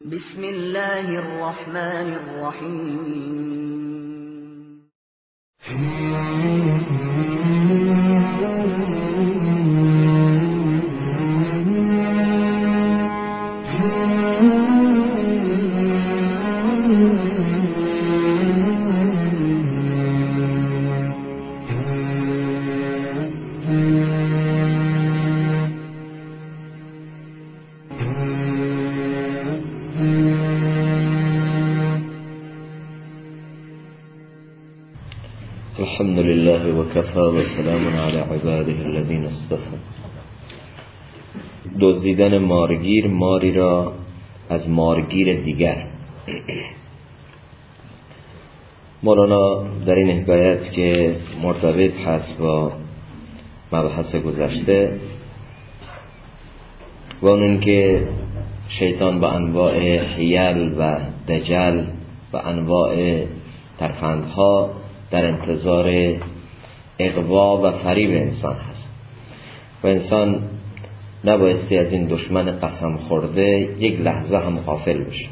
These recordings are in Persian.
بسم الله الرحمن الرحیم. الحمد لله وكفى وسلام على عباده الذين اصطفى. دزدیدن مارگیر ماری را از مارگیر دیگر. مولانا در این حکایت که مرتبط هست با مبحث گذشته و اون که شیطان با انواع حیل و دجل و انواع ترفندها در انتظار اغوا و فریب انسان هست و انسان نبایستی از این دشمن قسم خورده یک لحظه هم غافل بشه.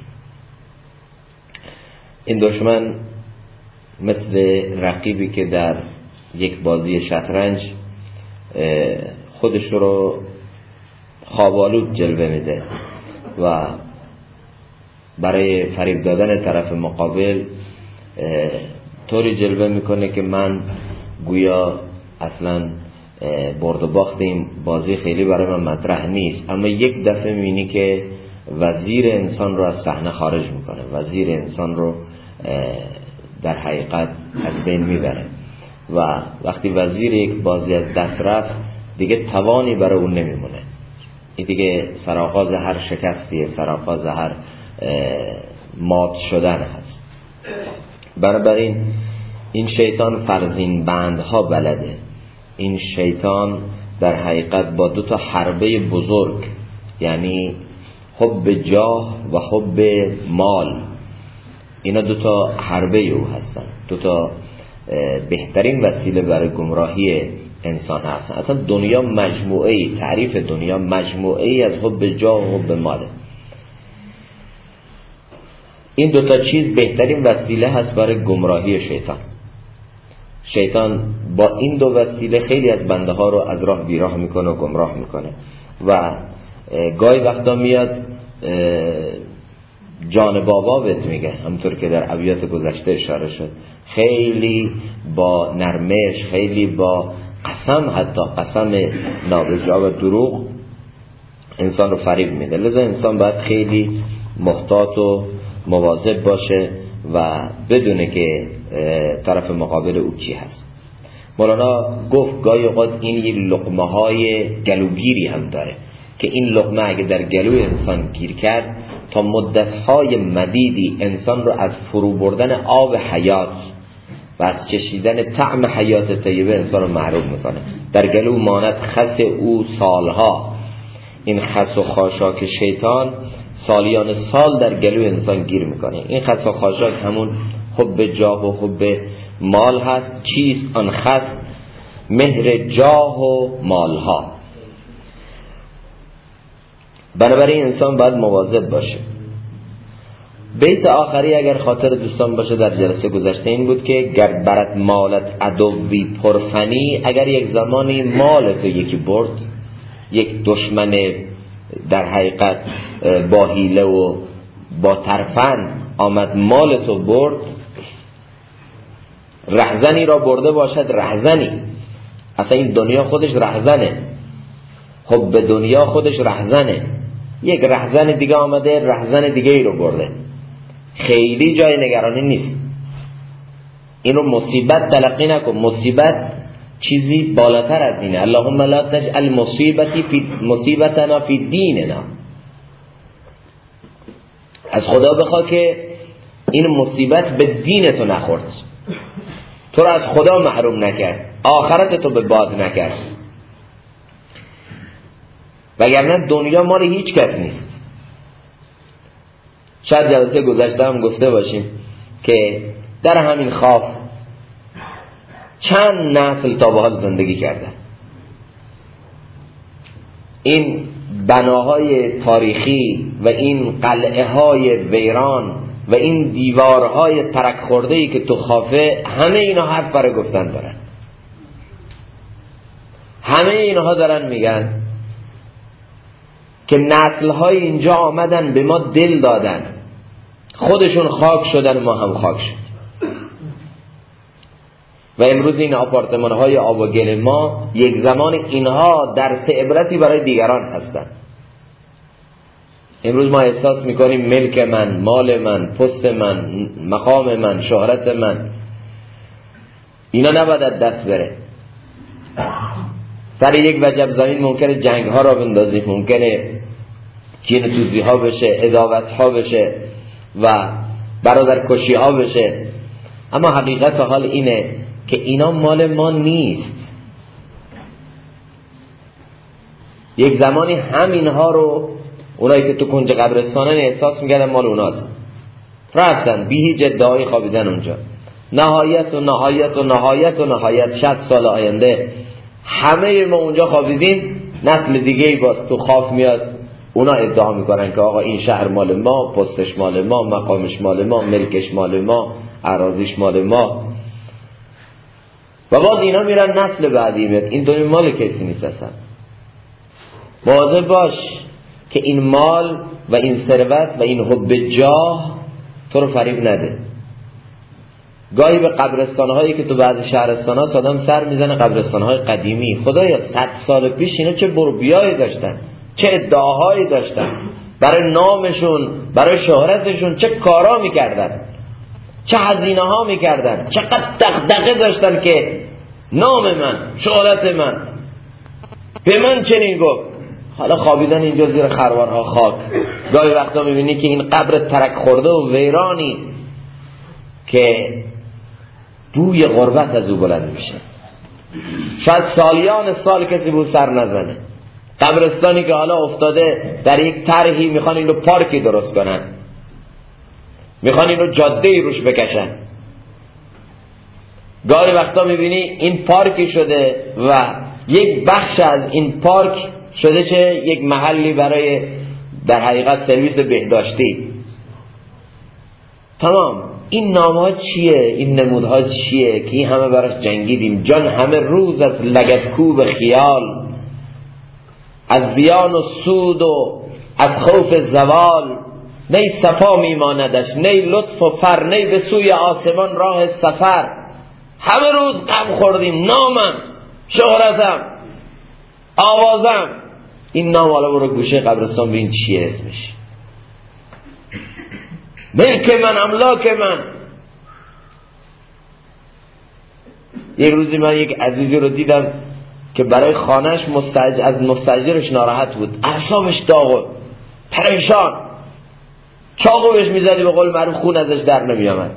این دشمن مثل رقیبی که در یک بازی شطرنج خودش رو خواب‌آلود جلوه میده و برای فریب دادن طرف مقابل طوری جلوه میکنه که من گویا اصلا برد و باخت این بازی خیلی برای من مطرح نیست، اما یک دفعه میبینی که وزیر انسان رو از صحنه خارج میکنه، وزیر انسان رو در حقیقت از بین میبره و وقتی وزیر یک بازی از دست رفت دیگه توانی برای اون نمیمونه. این دیگه سرآغاز هر شکستیه، سرآغاز هر مات شدن هست. بنابراین این شیطان فرزین بندها بلده. این شیطان در حقیقت با دو تا حربه بزرگ، یعنی حب جاه و حب مال، اینا دو تا حربه او هستن، دو تا بهترین وسیله برای گمراهی انسان هستن. اصلا دنیا مجموعه‌ای، تعریف دنیا مجموعه‌ای از حب جاه و حب ماله. این دوتا چیز بهترین وسیله هست برای گمراهی شیطان. شیطان با این دو وسیله خیلی از بنده ها رو از راه بیراه میکنه و گمراه میکنه و گاهی وقتا میاد جان بابا بهت میگه، همونطور که در ابیات گذشته اشاره شد، خیلی با نرمش، خیلی با قسم، حتی قسم نابجا و دروغ انسان رو فریب میده. لذا انسان باید خیلی محتاط و مواظب باشه و بدونه که طرف مقابل او کی هست. مولانا گفت گاهی اوقات این یک لقمه های گلوگیری هم داره که این لقمه اگه در گلوی انسان گیر کرد تا مدت های مدیدی انسان رو از فرو بردن آب حیات و از چشیدن طعم حیات طیبه انسان رو محروم میکنه. در گلو ماند خس او سالها. این خس و خاشاک شیطان سالیان سال در گلوی انسان گیر میکنه. این خس و خاشاک همون حب جاه و حب مال هست. چیست آن خس؟ مهر جاه و مالها. بنابراین انسان باید مواظب باشه. بیت آخری اگر خاطر دوستان باشه در جلسه گذشته این بود که گر برت مالت عدوی پرفنی، اگر یک زمانی مالت یکی برد، یک دشمن در حقیقت با حیله و با ترفند آمد مالتو برد، رهزنی را برده باشد رهزنی. اصلا این دنیا خودش رهزنه، حب دنیا خودش رهزنه. یک رهزن دیگه آمده رهزن دیگه ای رو برده، خیلی جای نگرانی نیست. اینو مصیبت تلقی نکن. مصیبت چیزی بالاتر از اینه. اللهم لا تجعل مصیبتنا فی دیننا. از خدا بخوا که این مصیبت به دین تو نخورد، تو رو از خدا محروم نکرد، آخرت تو به باد نکرد. وگرنه دنیا مال هیچ کس نیست. شاید جلسه گذشته هم گفته باشیم که در همین خاف چند نسل تا به حال زندگی کردن. این بناهای تاریخی و این قلعه های ویران و این دیوارهای ترک خورده‌ای که تو خافه، همه اینا حرف برای گفتن دارن. همه اینها دارن میگن که نسل‌های اینجا آمدن به ما دل دادن، خودشون خاک شدن، ما هم خاک شد. و امروز این آپارتمان‌های آب و گل ما یک زمان اینها درس عبرتی برای دیگران هستن. امروز ما احساس میکنیم ملک من، مال من، پست من، مقام من، شهرت من، اینا نباید از دست بره. سر یک وجب زمین ممکنه جنگ ها را بندازیم، ممکنه کینه توزی ها بشه، عداوت ها بشه و برادر کشی ها بشه، اما حقیقت حال اینه که اینا مال ما نیست. یک زمانی همینها رو اونایی که تو کنج قبرستانن احساس می‌کردن مال اوناست، رفتن بی هیچ ادعایی خوابیدن اونجا. نهایت و نهایت و نهایت و نهایت 60 سال آینده همه ما اونجا خوابیدیم، نسل دیگه ای باز تو خواب میاد، اونا ادعا میکنن که آقا این شهر مال ما، پستش مال ما، مقامش مال ما، ملکش مال ما، اراضیش مال ما. و باز اینا میرن نسل بعدی میاد، این دنیا مال کسی نیست اصلا. مواظب باش که این مال و این ثروت و این حب جاه تو رو فریب نده. گاهی به قبرستان‌هایی که تو بعضی شهرستان‌ها آدم سر میزنه، قبرستان‌های قدیمی، خدایا 100 سال پیش اینا چه بربیایی داشتن، چه ادعاهایی داشتن، برای نامشون، برای شهرتشون چه کارا میکردن، چه هزینه ها میکردن، چقدر دغدغه داشتن که نام من، شهرت من، به من چنین گفت. حالا خوابیدن اینجا زیر خروارها خاک. گاهی وقتا میبینی که این قبر ترک خورده و ویرانی که بوی غربت از او بلند میشه، شاید سالیان سال کسی بود سر نزنه. قبرستانی که حالا افتاده در یک طرحی، میخوان اینو پارکی درست کنن، میخوان اینو جاده‌ای روش بکشن. گاهی وقتا میبینی این پارکی شده و یک بخش از این پارک شده چه یک محلی برای در حقیقت سرویس بهداشتی. تمام این نام‌ها چیه؟ این نمودها چیه که این همه براش جنگیدیم؟ جان همه روز از لگدکوب خیال، از زیان و سود و از خوف زوال، نی صفا میماندش، نی لطف و فر، نی به سوی آسمان راه سفر. همه روز غم خوردیم، نامم، شهرتم، آوازم. این نام حالا برو گوشه قبرستان ببین چیه اسمش، ملک من، املاک من. یک روزی من یک عزیزی رو دیدم که برای خانهش از مستاجرش ناراحت بود، اعصابش داغ، پریشان، چاقو بهش میزدی به قول معروف خون ازش در نمیامد.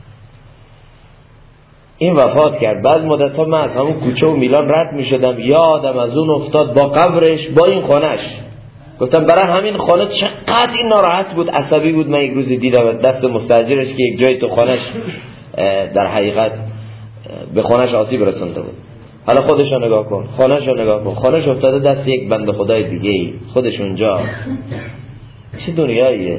این وفات کرد. بعد مدت ها من از همون کوچه و میلان رد میشدم، یادم از اون افتاد با قبرش، با این خانهش. گفتم برای همین خانه چقدر این ناراحت بود، عصبی بود. من یک روزی دیدم دست مستاجرش که یک جای تو خانهش در حقیقت به خانهش آسیب رسونده بود. حالا خودش رو نگاه کن، خانهش رو نگاه کن، خانهش افتاده دست یک بنده خدای دیگه ای، خودش اونجا. چه دنیاییه؟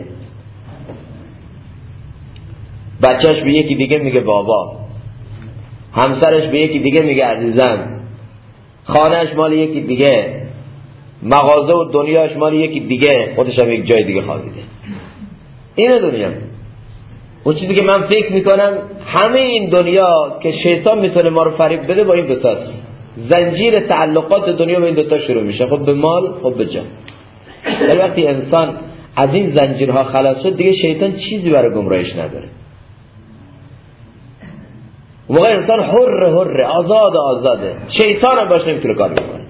بچهش به یکی دیگه میگه بابا، همسرش به یکی دیگه میگه عزیزم، خانهش مال یکی دیگه، مغازه و دنیاش مال یکی دیگه، خودش هم یک جای دیگه خوابیده. اینه دنیا. اون چیزی که من فکر میکنم همه این دنیا که شیطان میتونه ما رو فریب بده با این دوتاست. زنجیر تعلقات دنیا با این دوتا شروع میشه، خب به مال، خب به جان. ولی وقتی انسان از این زنجیرها خلاص شد دیگه شیطان چیزی برای گمراهش نداره. موقع انسان حر آزاده، شیطان هم باش نمیتونه کار بکنه.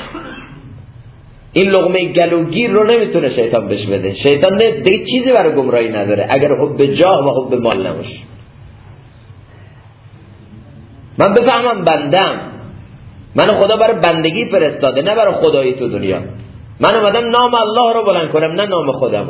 این لقمه گلوگیر رو نمیتونه شیطان بهش بده. شیطان دیگه چیزی برای گمراهی نداره اگر حب جاه و حب مال نباشه. من بفهمم بندم، من خدا برای بندگی فرستاده، نه برای خدایی تو دنیا. من اومدم نام الله رو بلند کنم، نه نام خودم.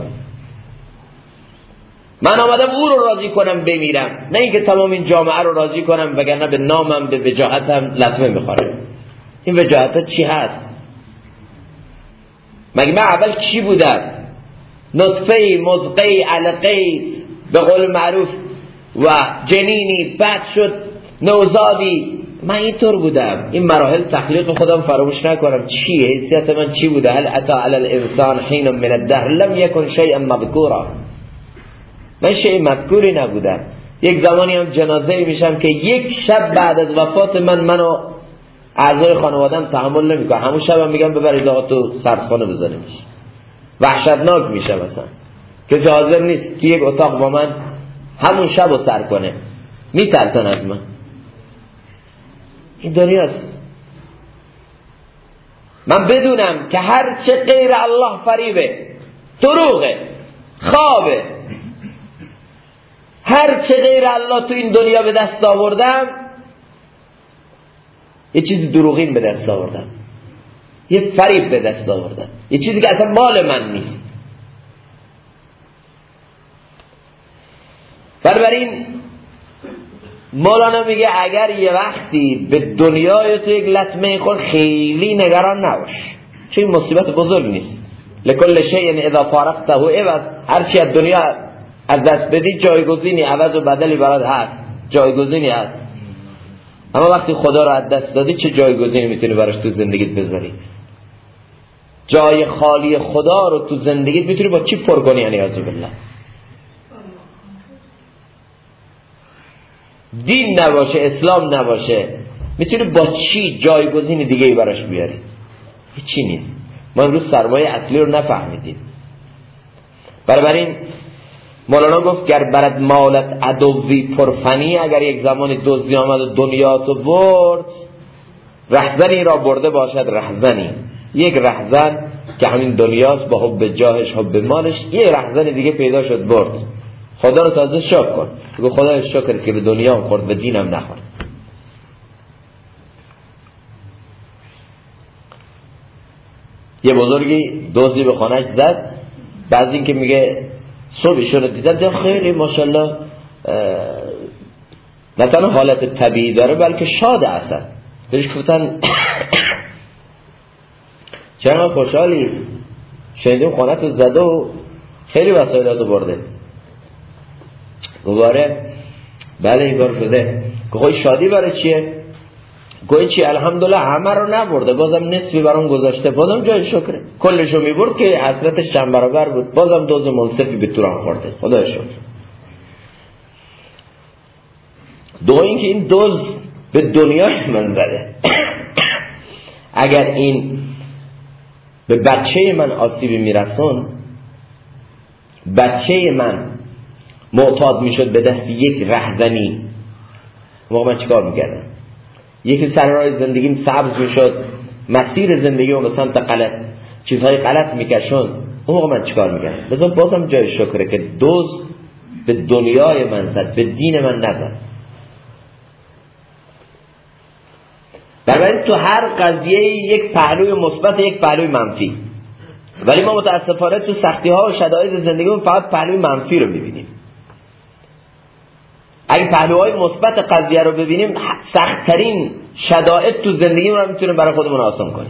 من آمدم او رو راضی کنم بمیرم، نه اینکه تمام این جامعه رو راضی کنم، وگرنه به نامم، به وجاهتم لطمه میخورم. این وجاهت چی هست؟ مگه من اول چی بودم؟ نطفه مزقه علقه به قول معروف و جنینی بعد شد نوزادی. من اینطور بودم. این مراحل تخلیق خودم فراموش نکنم. چیه حیثیت من چی بوده؟ هل اتا علی الانسان حین من الدهر لم یکن شیئا مذکورا. من شیء مذکوری نبودم. یک زمانی هم جنازه میشم که یک شب بعد از وفات منو اعضای خانواده‌ام تحمل نمیکنه. همون شبم میگم ببرید آقا تو سردخانه بزنیمش. وحشتناک میشه. مثلا کسی حاضر نیست که یک اتاق با من همون شب رو سر کنه. میترسن از من. این دنیاست. من بدونم که هر چه غیر الله فریبه، دروغه، خوابه، هر چه غیر الله تو این دنیا به دست آوردم یه چیز دروغین به دست آوردم، یه فریب به دست آوردم، یه چیزی که اصلا مال من نیست. بنابراین مولانا میگه اگر یه وقتی به دنیای تو یک لطمه خورد خیلی نگران نباش، چون این مصیبت بزرگ نیست. لکل شیء اذا فارقته عوض. هرچی از دنیا از دست بدی جایگزینی، عوض و بدلی برات هست، جایگزینی هست. اما وقتی خدا رو از دست دادی چه جایگزینی میتونی براش تو زندگیت بذاری؟ جای خالی خدا رو تو زندگیت میتونی با چی پر کنی؟ یعنی اعوذ بالله دین نباشه، اسلام نباشه، میتونی با چی جایگزین دیگه ای براش بیاری؟ هیچی نیست. ما امروز سرمایه اصلی رو نفهمیدیم. بنابراین مولانا گفت گر برد مالت عدوی پرفنی، اگر یک زمان دزدی آمد و دنیا تو برد، رهزنی را برده باشد رهزنی. یک رهزن که همین دنیاست با حب جاهش حب مالش، یک رهزن دیگه پیدا شد برد. خدا رو تازه شکر کن، بگو خدا شکر که به دنیا هم خورد به دینم نخورد. یه بزرگی دزدی به خانهش زد، بعد این که میگه صبحشون رو دیدن خیلی ماشاءالله نه تنها حالت طبیعی داره بلکه شاده اصلا. بهش گفتن چرا خوشحالی؟ شنیدیم خانه تو زده و خیلی وسایلاتو برده. گواره بله این کار شده. گوه شادی برای چیه؟ گوه چی؟ الحمدلله همه رو نبرده، بازم نصفی برام گذاشته، بازم جای شکره. کلشو میبرد که حسرتش چند برابر بود، بازم دوز منصفی به توران خورده. خدا شکر. دو این که این دوز به دنیاش من زده. اگر این به بچه من آسیبی میرسون، بچه من معتاد میشد به دست یک رهزنی، موقع من چیکار میکردم؟ یکی سر راه زندگیم سبز میشد، مسیر زندگیم به سمت غلط، چیزهای غلط میکشون، اون موقع من چیکار میکردم؟ لذا بازم جای شکره که دوست به دنیای من زد، به دین من نزد. بنابراین تو هر قضیه یک پهلوی مثبت، یک پهلوی منفی. ولی ما متاسفانه تو سختی ها و شدائد زندگیمون فقط پهلوی منفی رو میبینیم. اگه پهلوهای مثبت قضیه رو ببینیم، سخت‌ترین شدائد تو زندگیمون رو میتونه برای خودمون آسان کنیم.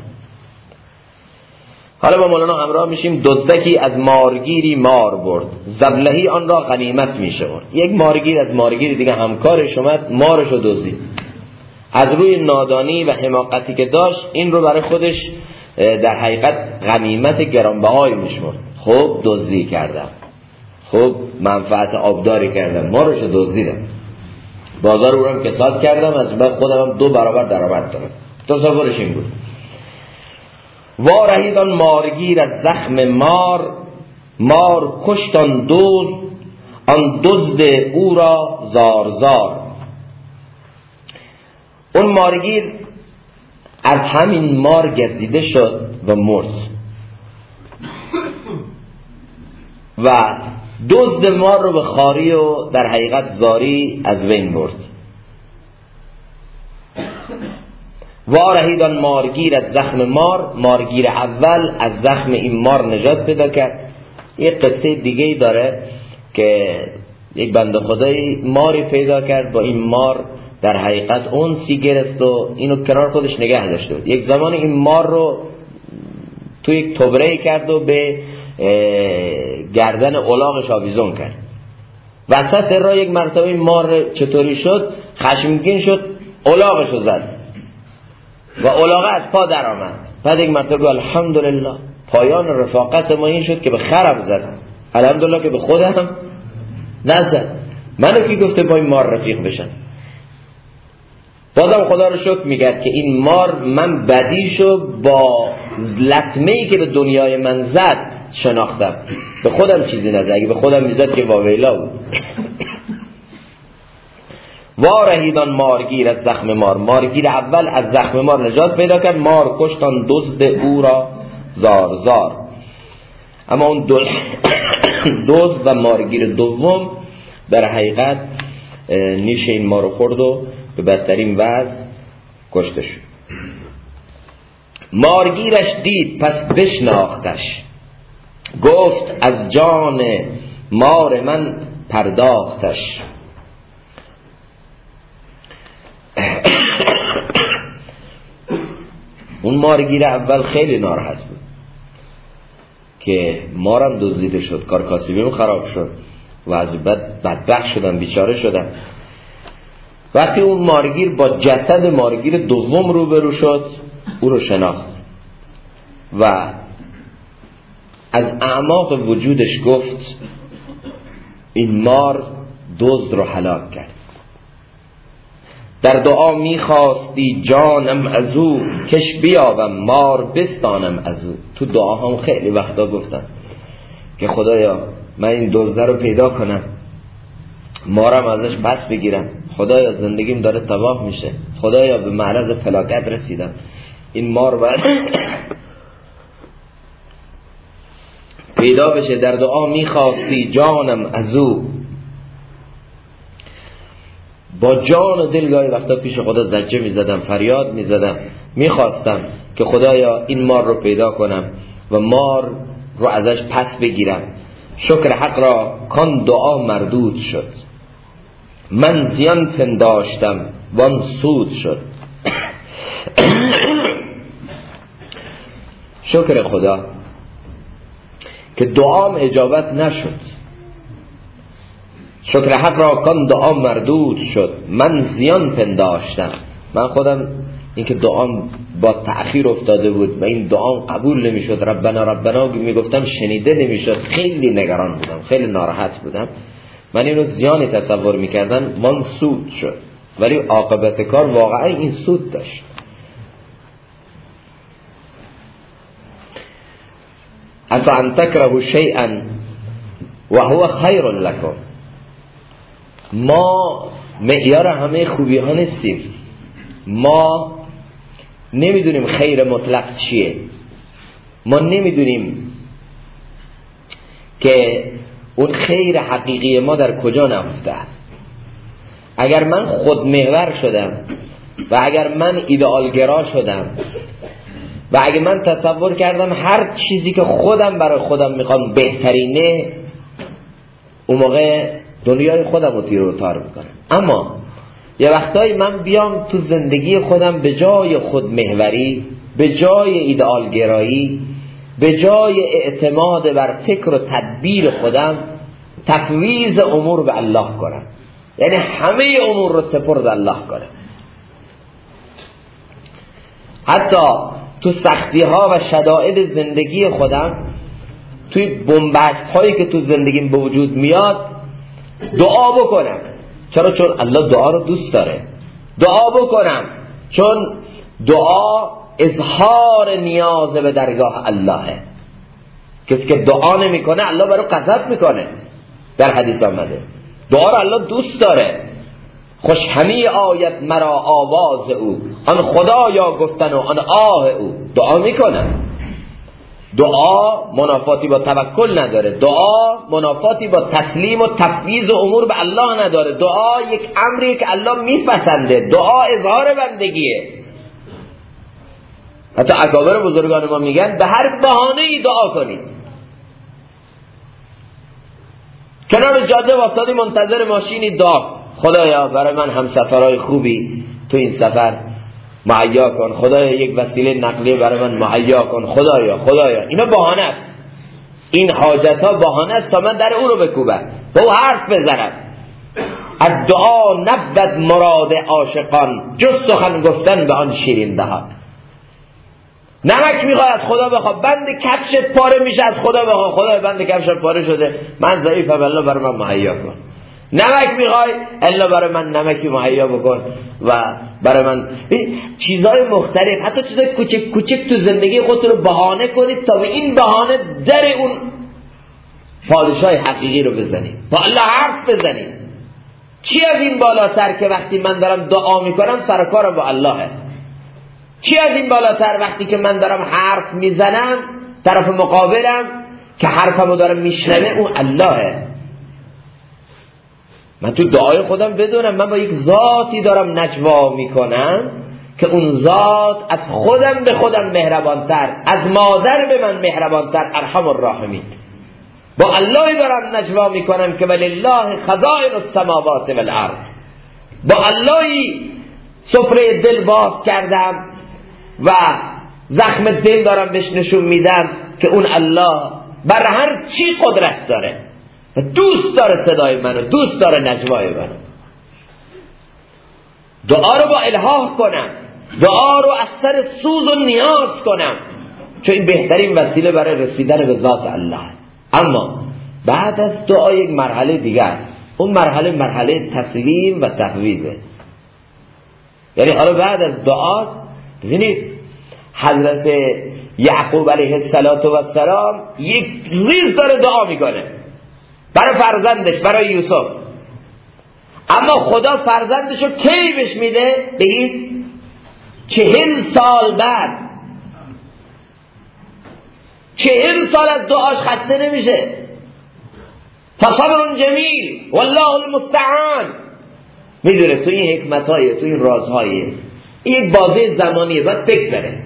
حالا با مولانا همراه میشیم. دزدکی از مارگیری مار برد، زبلهی آن را غنیمت میشمرد. یک مارگیر از مارگیری دیگه همکارش اومد، مارش رو دزدید. از روی نادانی و حماقتی که داشت این رو برای خودش در حقیقت غنیمت گرانبهایی میشمرد. خب دزدی کردم، خب منفعت آبداری کردم، مارش رو دزدیدم، بازار رو هم کساد کردم، از بعد خودم هم 2 برابر درآمد دارم. تصورش این بود. وارهید آن مارگیر از زخم مار، مار کشت آن دزد، آن دزد او را زار زار. اون مارگیر از همین مار گزیده شد و مرد و دزد مار رو به خاری و در حقیقت زاری از بین برد. وارهید آن مارگیر از زخم مار، مارگیر اول از زخم این مار نجات پیدا کرد. یک قصه دیگه داره که یک بنده خدایی ماری پیدا کرد، با این مار در حقیقت اونسی گرفت و اینو کنار خودش نگه داشته بود. یک زمان این مار رو تو یک تبره کرد و به گردن الاغش آویزون کرد. وسط راه یک مرتبه مار چطوری شد، خشمگین شد، الاغشو زد و الاغه از پا در آمد. بعد یک مرتبه گفت الحمدلله، پایان رفاقت ما این شد که به خرم زد، الحمدلله که به خودم نزد. منو کی گفته با این مار رفیق بشم؟ بازم خدا رو شکر میگرد که این مار من بدیشو با لطمه‌ای که به دنیای من زد شناختم، به خودم چیزی نزد. اگه به خودم میزد که واویلا بود. وارهیدان مارگیر از زخم مار. مارگیر اول از زخم مار نجات پیدا کرد، مار کشتان دزد او را زار زار. اما اون دزد و مارگیر دوم در حقیقت نیش این مارو خورد و به بدترین وضع کشته شد. مارگیرش دید پس بشناختش، گفت از جان مار من پرداختش. اون مارگیر اول خیلی ناراحت بود که مارم دزدیده شد، کار کاسبیم خراب شد و از بدبخت شدم، بیچاره شدم. وقتی اون مارگیر با جسد مارگیر دوم روبرو شد، او رو شناخت و از اعماق وجودش گفت این مار دزد رو هلاک کرد. در دعا میخواستی جانم از او، کش بیابم مار بستانم از او. تو دعاهام خیلی وقتا گفتم که خدایا من این دزده رو پیدا کنم، مارم ازش پس بگیرم. خدایا زندگیم داره تباه میشه، خدایا به معرض فلاکت رسیدم، این مار باید پیدا بشه. در دعا میخواستی جانم از او، با جان و دل گاهی وقتا پیش خدا زجه میزدم، فریاد میزدم، میخواستم که خدایا این مار رو پیدا کنم و مار رو ازش پس بگیرم. شکر حق را کان دعا مردود شد، من زیان پنداشتم وان سود شد. شکر خدا که دعام اجابت نشد. شکر حق را کان دعا مردود شد، من زیان پنداشتم. من خودم این که دعام با تأخیر افتاده بود و این دعام قبول نمیشد، ربنا ربنا میگفتم شنیده نمیشد، خیلی نگران بودم، خیلی ناراحت بودم. من اینو زیانی تصور میکردم، من سود شد، ولی عاقبت کار واقعا این سود داشت. اصلا ان تکرهوا شیئا و هو خیر لکم. ما معیار همه خوبی ها نیستیم، ما نمیدونیم خیر مطلق چیه، ما نمیدونیم که اون خیر حقیقی ما در کجا نهفته است. اگر من خودمحور شدم و اگر من ایدئالگرا شدم و اگر من تصور کردم هر چیزی که خودم برای خودم میخوام بهترینه، اون موقع دنیای خودم رو تیر و تار میکنم. اما یه وقتایی من بیام تو زندگی خودم به جای خودمحوری، به جای ایدئالگرایی، به جای اعتماد بر فکر و تدبیر خودم، تفویض امور به الله کنم، یعنی همه امور رو سپرد الله کنم. حتی تو سختی ها و شدائد زندگی خودم، توی بنبست هایی که تو زندگیم به وجود میاد، دعا بکنم. چرا؟ چون الله دعا رو دوست داره. دعا بکنم چون دعا اظهار نیاز به درگاه اللهه. کسی که دعا نمی کنه الله برای غضب میکنه. در حدیث آمده دعا رو الله دوست داره. خوش همی آید مرا آواز او، آن خدایا گفتن و آن آه او. دعا میکنم. دعا منافاتی با توکل نداره، دعا منافاتی با تسلیم و تفویض امور به الله نداره. دعا یک امری که الله میپسنده، دعا اظهار بندگیه. حتی اکابر بزرگان ما میگن به هر بهانه‌ای دعا کنید. کنار جاده واسطی منتظر ماشینی دعا، خدایا برای من همسفرهای خوبی تو این سفر مهیا کن، خدایا یک وسیله نقلیه برای من مهیا کن، خدایا. اینا بهانه است. این حاجت ها بهانه است تا من در او رو بکوبم، با او حرف بزنم. از دعا نبود مراد عاشقان، جز سخن گفتن به آن شیرین دهان. نمک میخوای از خدا بخواه، بند کفشت پاره میشه از خدا بخواه، خدا بند کفشت پاره شده، من ضعیفم الله برای من مهیا کن. نمک میخوای، الله برای من نمکی مهیا بکن و برای من چیزهای مختلف، حتی چیزهای کوچک کوچک تو زندگی خودت رو بهانه کنید تا به این بهانه در اون پادشاه حقیقی رو بزنید، با الله حرف بزنید. چی از این بالاتر که وقتی من دارم دعا میکنم سر کار با اللهه؟ چی از این بالاتر وقتی که من دارم حرف میزنم طرف مقابلم که حرفمو دارم میشنوه اون اللهه؟ من تو دعای خودم بدونم من با یک ذاتی دارم نجوا میکنم که اون ذات از خودم به خودم مهربانتر، از مادر به من مهربانتر، ارحم الراحمین. با اللهی دارم نجوا میکنم که ولله خزائن السماوات والارض. با اللهی سفره دل باز کردم و زخم دل دارم بهش نشون میدم که اون الله بر هر چی قدرت داره، دوست داره صدای منو، دوست داره نجوای منو. دعا رو با الحاح کنم، دعا رو از سر سوز و نیاز کنم، چون این بهترین وسیله برای رسیدن به ذات الله. اما بعد از دعا یک مرحله دیگه است، اون مرحله تسلیم و تفویضه. یعنی حالا بعد از دعا ببینید حضرت یعقوب علیه السلام یک ریز داره دعا میکنه برای فرزندش، برای یوسف. اما خدا فرزندشو کی بهش میده؟ بگید 40 سال بعد. 40 سال از دعاش خسته نمیشه. فصبر جمیل والله المستعان. میدونه تو این حکمتایه، تو این رازهایه، این یک بازه زمانیه، باید بگذره.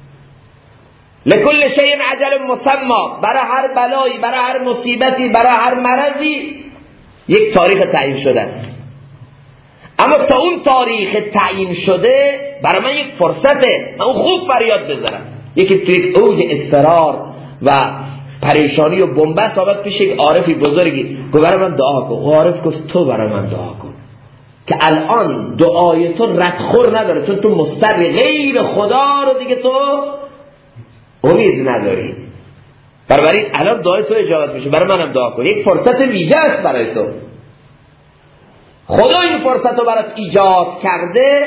لکل شیء اجل مسمى. برای هر بلایی، برای هر مصیبتی، برای هر مرضی یک تاریخ تعیین شده است. اما تا اون تاریخ تعیین شده برای من یک فرصته، من خوب فریاد بزنم. یکی تو یک اوج اضطرار و پریشانی و بنبست آمد پیش یک عارفی بزرگی، گفت برای من دعا کن. عارف گفت تو برای من دعا کن که الان دعای تو ردخور نداره، چون تو مستر غیر خدا رو دیگه تو امید نداری. بنابراین الان دعای تو اجابت میشه، برای منم دعا کن. یک فرصت ویژه است برای تو. خدا این فرصت رو برات ایجاد کرده.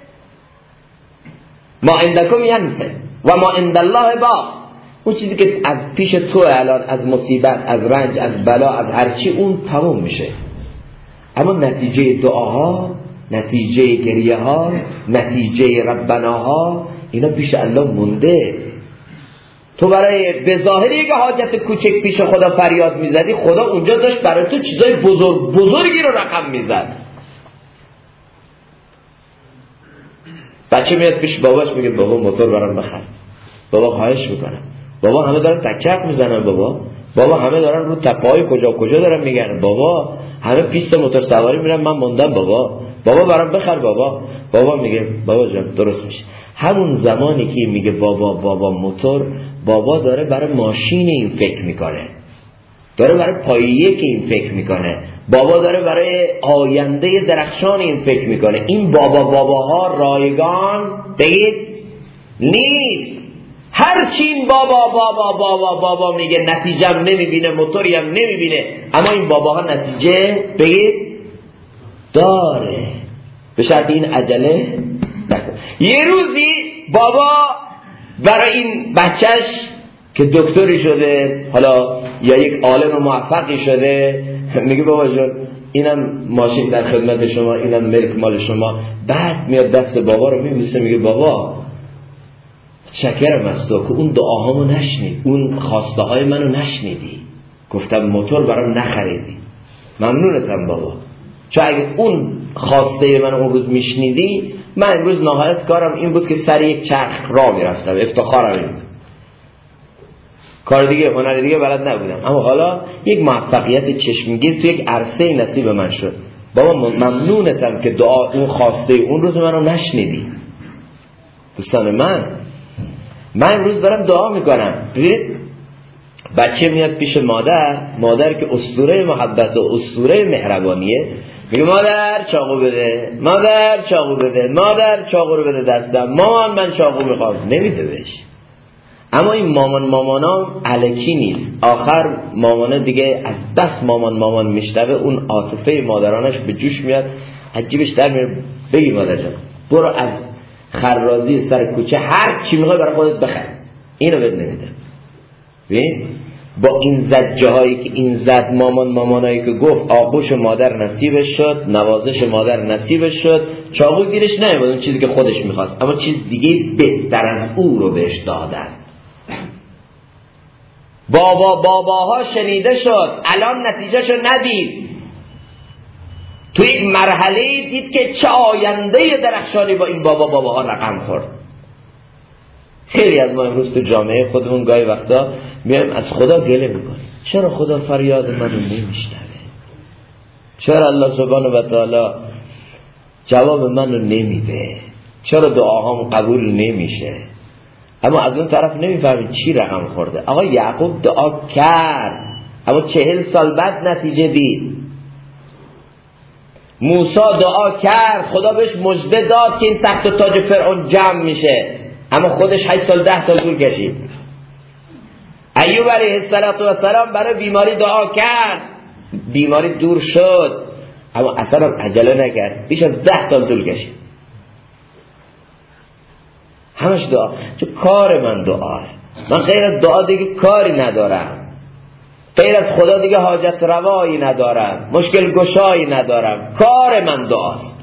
ما عندکم ینفد و ما عند الله باق. اون چیزی که از پیش تو الان، از مصیبت، از رنج، از بلا، از هرچی، اون تموم میشه. اما نتیجه دعاها، نتیجه گریه ها، نتیجه ربناها، اینا پیش الله مونده. تو برای به ظاهر یک حاجت کوچک پیش خدا فریاد میزدی، خدا اونجا داشت برای تو چیزای بزرگی رو رقم میزد. بچه میاد پیش باباش میگه بابا موتور برام بخر. بابا خواهش میکنم. بابا همه دارن تکچپ میزنن. بابا همه دارن رو تپه‌های کجا دارن میگن. بابا همه پیست موتور سواری میرن، من موندم. بابا برام بخر. بابا میگه بابا جان درست میشه. همون زمانی که میگه بابا موتور، بابا داره برای ماشین این فکر میکنه، داره برای پایه که این فکر میکنه، بابا داره برای آینده درخشان این فکر میکنه. این باباها رایگان بگید نیست. هرچی این بابا میگه نتیجه هم نمیبینه، موتوری هم نمیبینه، اما این باباها نتیجه بگید داره، به شرط این عجله نکن. یه روزی بابا برای این بچهش که دکتری شده حالا یا یک عالم موفقی شده میگه بابا جان اینم ماشین در خدمت شما، اینم ملک مال شما. بعد میاد دست بابا رو میبوسه، میگه بابا شکرم از تو که اون دعاهامو نشنید، اون خواسته های منو نشنیدی، گفتم موتور برام نخریدی، ممنونتم بابا، چون اگه اون خواسته منو اون روز میشنیدی، من امروز نهایت کارم این بود که سر یک چرخ راه میرفتم، افتخارم این بود، کار دیگه هنر دیگه بلد نبودم. اما حالا یک موفقیت چشمگیر تو یک عرصه نصیب من شد. بابا ممنونتم که دعا اون خواسته اون روز منو نشنیدی. دوستان من امروز دارم دعا میکنم. ببینید بچه میاد پیش مادر که اسطوره محبت و اسطوره مهربانیه، میگه مادر چاقو بده، مادر چاقو بده، مادر چاقو رو بده دستم، مامان من چاقو میخوام. نمیده بهش. اما این مامانا الکی نیست. آخر مامانا دیگه از بس مامان میشنوه، اون عاطفه مادرانش به جوش میاد، عجیبش در میره. بگی مادر جان برو از خرازی سر کوچه هر چی میخوای برای خودت بخر، اینو بهت نمیده. ببین با این زجه هایی که این زد، مامانایی که گفت آغوش مادر نصیبش شد، نوازش مادر نصیبش شد، چاقو گیرش نیامد اون چیزی که خودش میخواست، اما چیز دیگه بهتر از او رو بهش دادن. باباها شنیده شد، الان نتیجهشو ندید. تو یک مرحله دید که چه آینده درخشانی با این باباها رقم خورد. خیلی از ما امروز تو جامعه خودمون گاهی وقتا میایم از خدا گله میکنیم، چرا خدا فریاد منو نمیشنوه؟ چرا الله سبحانه و تعالی جواب منو نمیده؟ چرا دعاهام قبول نمیشه؟ اما از اون طرف نمیفهمید چی رقم خورده. آقا یعقوب دعا کرد اما 40 سال بعد نتیجه دید. موسی دعا کرد، خدا بهش مژده داد که این تخت و تاج فرعون جمع میشه، اما خودش 8 سال 10 سال طول کشید. ایوب علیه السلام برای بیماری دعا کرد، بیماری دور شد، اما اصلا عجله نکرد، بیش از 10 سال طول کشید. همش دعا. چون کار من دعاه، من غیر از دعا دیگه کاری ندارم، غیر از خدا دیگه حاجت روایی ندارم، مشکل گشایی ندارم. کار من دعاست،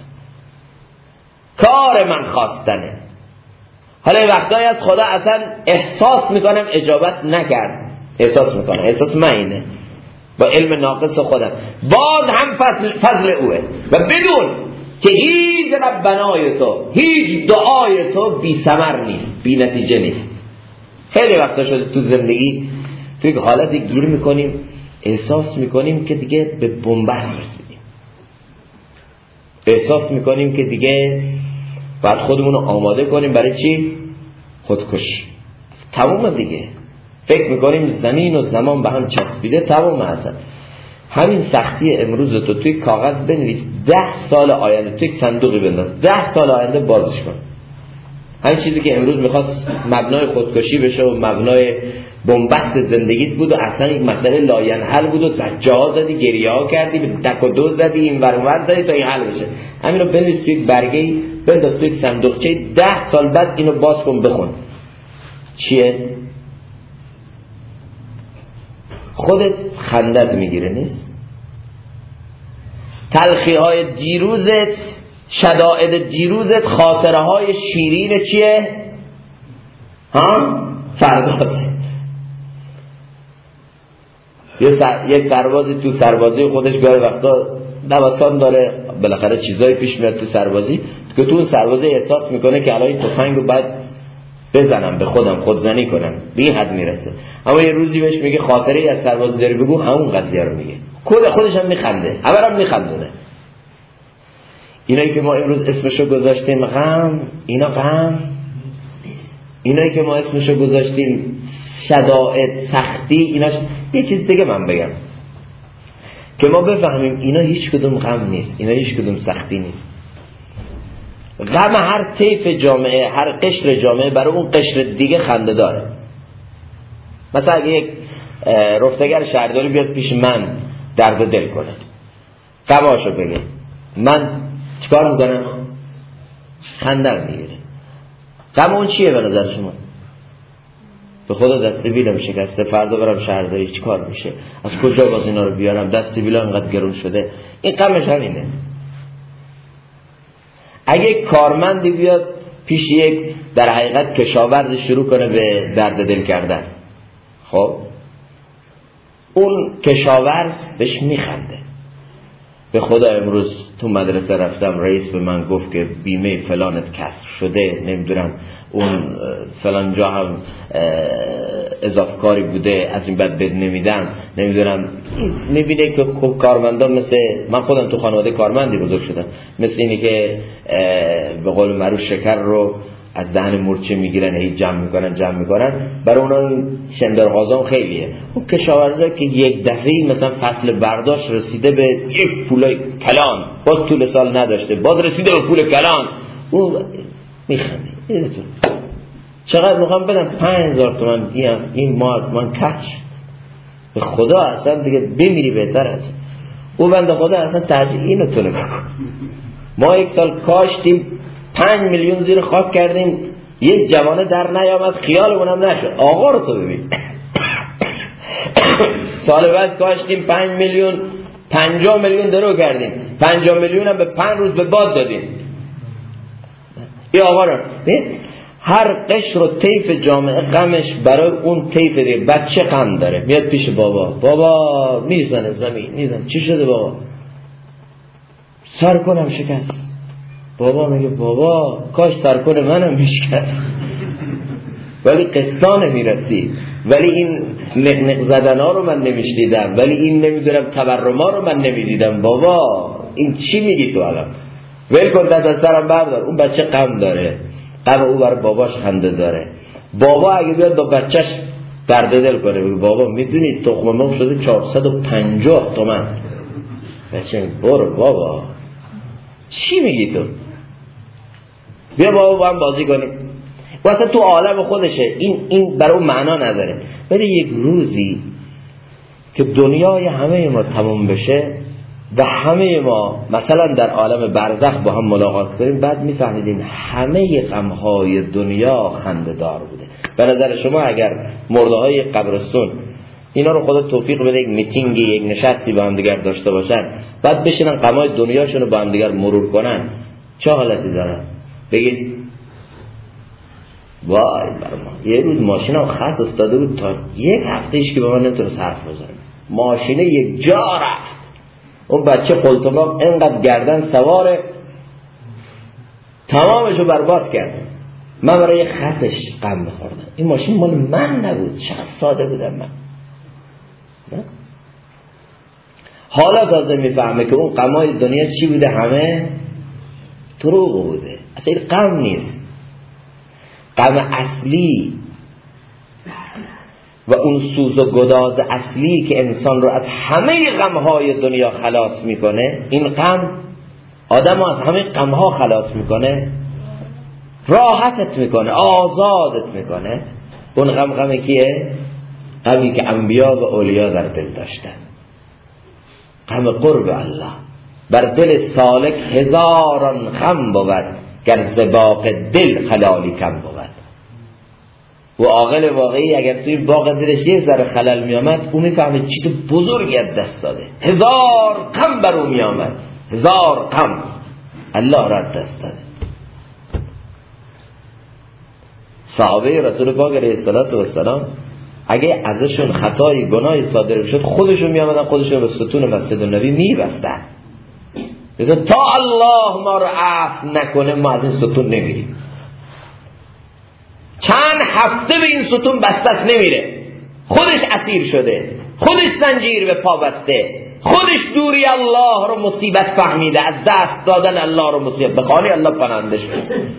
کار من خواستنه. حالا وقتایی از خدا اصلا احساس میکنم اجابت نکرد، احساس میکنم، احساس من اینه، با علم ناقص خودم، باز هم فضل اوه و بدون که هیچ ربنای تو، هیچ دعای تو بی ثمر نیست، بی نتیجه نیست. خیلی وقتا شده تو زندگی تو یک حالت گیر میکنیم، احساس میکنیم که دیگه به بنبست رسیدیم، احساس میکنیم که دیگه بعد خودمون رو آماده کنیم برای چی؟ خودکشی. تمام دیگه. فکر میکنیم زمین و زمان به هم چسبیده، تمام. اصلا همین سختی امروز تو توی کاغذ بنویس، 10 سال آینده توی یک صندوقی بنداز، 10 سال آینده بازش کن. همین چیزی که امروز میخواست مبنای خودکشی بشه و مبنای بنبست زندگیت بود و اصلا یک مسئله لاینحل بود و زجرها زدی، گریه ها کردی، به دک و دو زدی، این ور اون ور زدی تا این حل بشه. همین رو بنویس توی یک برگه‌ای، بنداز توی یک صندوقچه، 10 سال بعد اینو باز کن بخون. چیه؟ خودت خندت میگیره نیست؟ تلخی های دیروزت، شدائد دیروزت، خاطره های شیرین چیه؟ فردات. یک سربازی تو سربازی خودش گاهی وقتا نوسان داره، بالاخره چیزایی پیش میاد تو سربازی که تو اون سربازی احساس میکنه که الان این تفنگو باید بزنم، به خودم خودزنی کنم، به این حد میرسه. اما یه روزی بهش میگه خاطره از سربازی داری بگو، همون قضیه رو میگه، خودش هم میخنده، همه هم میخندونه. اینایی که ما امروز اسمشو گذاشتیم غم، اینا غم نیست. اینایی که ما اسمشو گذاشتیم شدائد، سختی، ایناش یه چیز دیگه من بگم که ما بفهمیم اینا هیچ کدوم غم نیست، اینا هیچ کدوم سختی نیست. غم هر طیف جامعه، هر قشر جامعه برای اون قشر دیگه خنده داره. مثلا اگه یک رفتگر شهرداری بیاد پیش من درد دل کنه، غماشو بگه، من چیکار میکنم؟ خنده میگیره. غم اون چیه به نظر شما؟ به خدا دست بیلم شکسته، فردا برم شهرداری چیکار میشه؟ از کجا باز اینا رو بیارم؟ دست بیلم اینقدر گرون شده. این غمش همینه. اگه کارمندی بیاد پیش یک در حقیقت کشاورز شروع کنه به درد دل کردن، خب اون کشاورز بهش میخنده. به خدا امروز تو مدرسه رفتم، رئیس به من گفت که بیمه فلانت کسر شده، نمیدونم اون فلان جا هم اضافه کاری بوده، از این بعد بد نمیدم، نمیدونم. میبینه که خوب کارمندان مثل من، خودم تو خانواده کارمندی بزرگ شدم، مثل اینی که به قول معروف شکر رو از دهن مورچه میگیرن هی جمع میکنن. برای اونا شندرغازام خیلیه. اون کشاورزا که یک دفعه مثلا فصل برداشت رسیده به یک پول کلان، باز طول سال نداشته، باز رسیده به پول کلان، اون میخنده. چقدر میخوام بدم؟ 5000 تومان این ماه از من کسر شد. به خدا اصلا دیگه بمیری بهتر است. او بنده خدا اصلا ترجیح اینو تو نگاه کن. ما یک سال کاشتیم 5 میلیون زیر خاک کردیم، یک جوانه در نیامد، خیالمون هم نشد. آقا رو تو ببین. سال بعد کاشتیم 5 میلیون، 50 میلیون درو کردیم، 50 میلیون هم به 5 روز به باد دادیم. این آقا رو هر قشر و طیف جامعه غمش برای اون طیف دیگه. بچه غم داره، میاد پیش بابا میزنه زمین، میزنه چی شده بابا؟ سرکنم شکست. بابا میگه بابا کاش سرکن منم میشکست. ولی قسطان میرسید، ولی این نقنق زدن ها رو من نمیشنیدم، ولی این نمیدونم تبرما رو من نمیدیدم. بابا این چی میگی تو الان؟ ول کن دست از سرم بردار. اون بچه غم داره، غم او بر باباش خنده داره. بابا اگه بیاد با بچهش درد دل کنه بگه بابا میدونی تخم مرغ شده 450 تومن، بچه برو بابا چی میگی تو؟ بیا بابا با هم بازی کنیم. و اصلا تو عالم خودشه، این برای اون معنا نداره. ولی یک روزی که دنیای همه ما تموم بشه و همه ما مثلا در عالم برزخ با هم ملاقات کنیم، بعد میفهمیدیم همه غمهای دنیا خنده‌دار بوده. به نظر شما اگر مرده های قبرستون اینا رو خدا توفیق بده یک میتینگی، یک نشستی با هم دیگر داشته باشن، بعد بشینن غمهای دنیاشون رو با هم دیگر مرور کنن، چه حالتی دارن؟ بگید وای بر ما. یه روز ماشینم خط افتاده بود، تا یک هفته ایش که به من نمیتونست حرف بزنه. ماشینه یک جا رفت، اون بچه قلتباب اینقدر گردن سواره تمامشو برباد کرد. من برای خطش غم بخوردم. این ماشین مال من نبود، چقدر ساده بودم من. حالا تازه میفهمه که اون غمای دنیا چی بوده؟ همه دروغ بوده. اصلا این غم نیست. غم اصلی و اون سوز و گداز اصلی که انسان رو از همه غمهای دنیا خلاص میکنه، این غم آدم رو از همه غمها خلاص میکنه، راحتت میکنه، آزادت میکنه. اون غم کیه؟ غمی که انبیا و اولیا در دل داشتن. غم قرب الله. بر دل سالک هزاران غم بود، گر ز باغ دل خلالی کم بود. و عاقل واقعی اگر توی باغ دلش یه ذره خلل میامد، اون میفهمه چیز بزرگی از دست داده. هزار غم بر اون میامد، هزار غم الله را از دست داده. صحابه رسول پاک علیه السلام اگه ازشون خطایی گناهی صادر شد، خودشون میامدن خودشون به ستون مسجد النبی میبستن. تا الله ما رو عفو نکنه ما از این ستون نمیریم. چند هفته به این ستون بستت نمیره. خودش اسیر شده، خودش زنجیر به پا بسته، خودش دوری الله رو مصیبت فهمیده، از دست دادن الله رو مصیبت بخوانی الله پناهنده شده.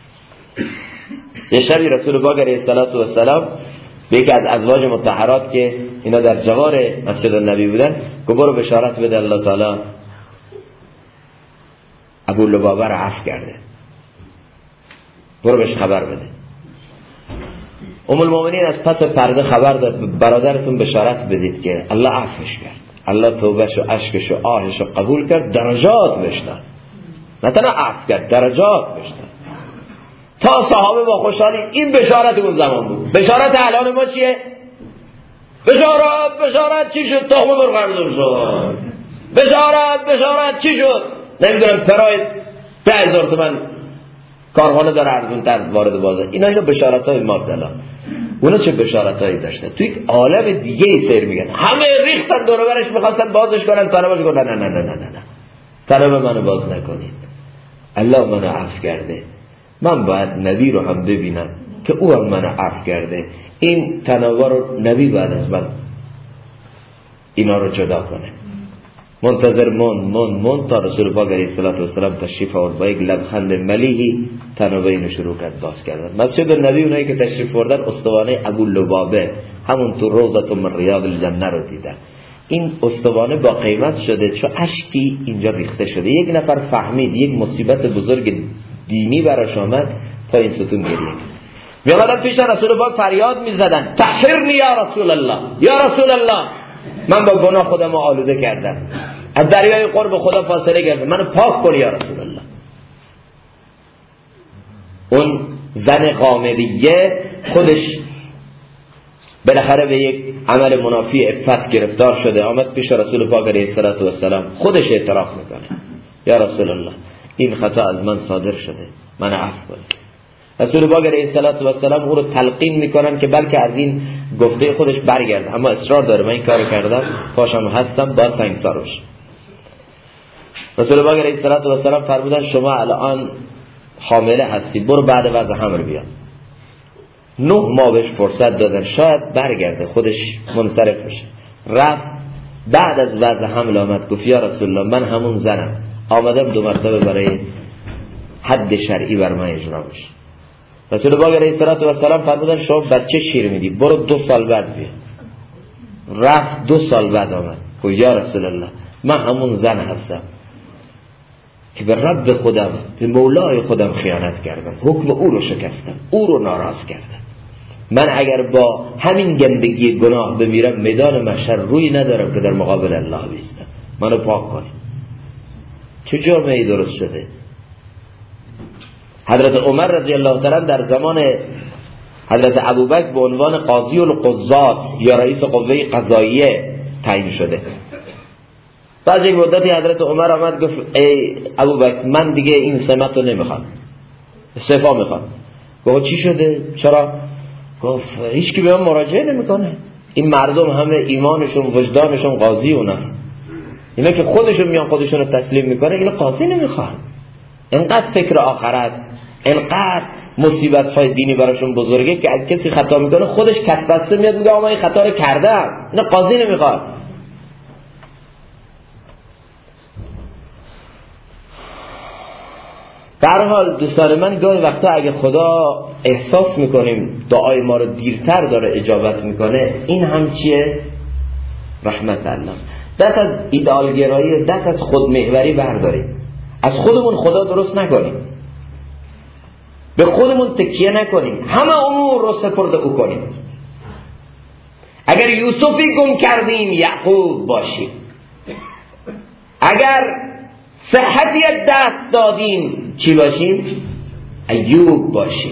یه شبی رسول پاک علیه السلام به یکی از ازواج مطهرات که اینا در جوار مسجد النبی بودن گفت برو بشارت بده الله تعالی ابو لبابه رو عفو کرده، برو بهش خبر بده. ام المؤمنین از پس پرده خبر داد برادرتون بشارت بدید که الله عفوش کرد، الله توبهش و اشکش و آهش رو قبول کرد، درجات بهش داد. نه تنها عفو کرد، درجات بهش داد. تا صحابه با خوشحالی. این بشارت اون زمان بود. بشارت الان ما چیه؟ بشارت چی شد؟ تخم مرغ قرض شد. بشارت چی شد؟ نمیدونم پراید 5000 تومان کارخانه داره ارزون‌تر وارد بازار. اینا بشارت‌های ماست. اونا چه بشارت‌هایی داشتن؟ تو یک عالم دیگه ای سیر میگن. همه ریختن دور و برش می‌خواستن بازش کنن، طلبش کنن. نه طلب منو باز نکنید. الله منو عفو کرده. من باید نبی رو هم ببینم که او هم منو عفو کرده. این تناور رو نبی بعد از من اینا رو جدا کنه. منتظر من تا رسول پاک علیه السلام تشریف آورد، با یک لبخند ملیحی تنابین شروع کرد باز کردن. مسجد النبی اونایی که تشریف آوردن استوانه ابو لبابه همون تو روضة من ریاض الجنه رو دیدن. این استوانه با قیمت شده چون اشکی اینجا ریخته شده. یک نفر فهمید یک مصیبت بزرگ دینی براش آمد، تا این ستون گریه کرد. می آمدن پیش رسول پاک فریاد می زدن طهرنی یا رسول الله، یا رسول الله من با گناه خودم آلوده کردم، از دریای قرب خدا فاصله گرفتم، منو پاک کن یا رسول الله. اون زن قامریه خودش بالاخره به یک عمل منافی عفت گرفتار شده، آمد پیش رسول پاک علیه السلام، خودش اعتراف میکنه یا رسول الله این خطا از من صادر شده، من عفو کن. رسول پاک علیه السلام او رو تلقین میکنن که بلکه از این گفته خودش برگرد، اما اصرار داره من این کارو کردم، پاشم هستم، باید سنگسار بشه. رسول پاک علیه السلام فرمودن شما الان حامله هستی، برو بعد وضع حمل بیا. 9 ماه بهش فرصت دادن شاید برگرده خودش منصرف بشه. رفت بعد از وضع حمل آمد گفت یا رسول الله من همون زنم، آمدم 2 مرتبه برای حد شرعی بر من اجرا بشه. رسول پاک علیه السلام فرمودن شما بچه شیر میدی، برو 2 سال بعد بیا. رفت 2 سال بعد آمد گفت یا رسول الله من همون زن هستم که به رب خودم، به مولای خودم خیانت کردم، حکم او رو شکستم، او رو ناراض کردم. من اگر با همین گندگی گناه بمیرم میدان محشر روی ندارم که در مقابل الله بیستم، منو پاک کنی. چه جامعه‌ای درست شده؟ حضرت عمر رضی الله تعالی در زمان حضرت ابوبکر به عنوان قاضی القضات یا رئیس قوه قضاییه تعیین شده. بعد یک مدتی حضرت عمر آمد گفت ای ابوبکر من دیگه این سمت رو نمیخوام، استعفا میخوام. گفت چی شده؟ چرا؟ گفت هیچ کی به من مراجعه نمیکنه، این مردم همه ایمانشون وجدانشون قاضی اوناست، اینا که خودشون میان خودشون رو تسلیم میکنه، اینا قاضی نمیخوان. انقدر فکر آخرت، انقدر مصیبت های دینی براشون بزرگه که اگه کسی خطا میکنه خودش کت بسته میاد میگه آقا این خطا رو کردم، اینا قاضی نمیخواد. به هر حال دوستان من گاهی وقتا اگه خدا احساس میکنیم دعای ما رو دیرتر داره اجابت میکنه، این هم چیه؟ رحمت الله. دست از ایدئالگرایی، دست از خودمحوری برداریم، از خودمون خدا درست نکنیم، به خودمون تکیه نکنیم، همه امور رو سپرد او کنیم. اگر یوسفی گم کردیم یعقوب باشیم، اگر صحتی دست دادیم چی باشیم؟ ایوب باشیم.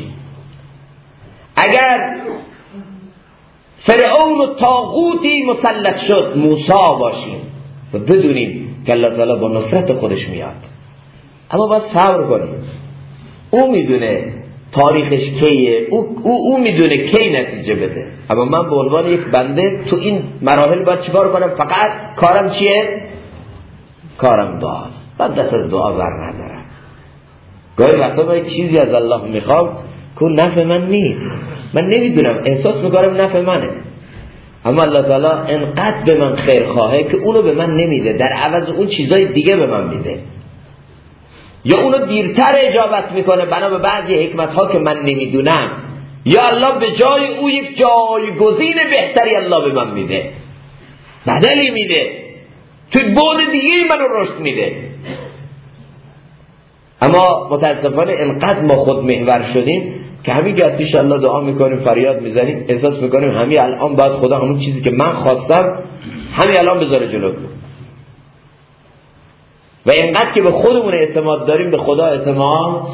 اگر فرعون و طاغوتی مسلط شد موسی باشیم و بدونیم که الله تعالی با نصرت خودش میاد، اما باید صبر کنیم. او میدونه تاریخش کیه، او میدونه کی نتیجه بده، اما من به عنوان یک بنده تو این مراحل باید چیکار کنم؟ فقط کارم چیه؟ کارم دعاست، بعد دست از دعا بر ندارم. گاهی وقتا من یک چیزی از الله میخوام که نفع من نیست، من نمیدونم، احساس میکنم نفع منه، اما الله تعالی انقدر به من خیر خواهه که اونو به من نمیده، در عوض اون چیزای دیگه به من میده، یا اونو دیرتر اجابت میکنه بنا به بعضی حکمت ها که من نمیدونم، یا الله به جای او یک جایگزین بهتری الله به من میده، بدلی میده، توی بعد دیگه منو رشد میده. اما متاسفانه انقدر ما خود محور شدیم که همین که از پیش الله دعا میکنیم، فریاد میزنیم، احساس میکنیم همین الان باید خدا همون چیزی که من خواستم همین الان بذاره جلو. و اینقدر که به خودمون اعتماد داریم به خدا اعتماد،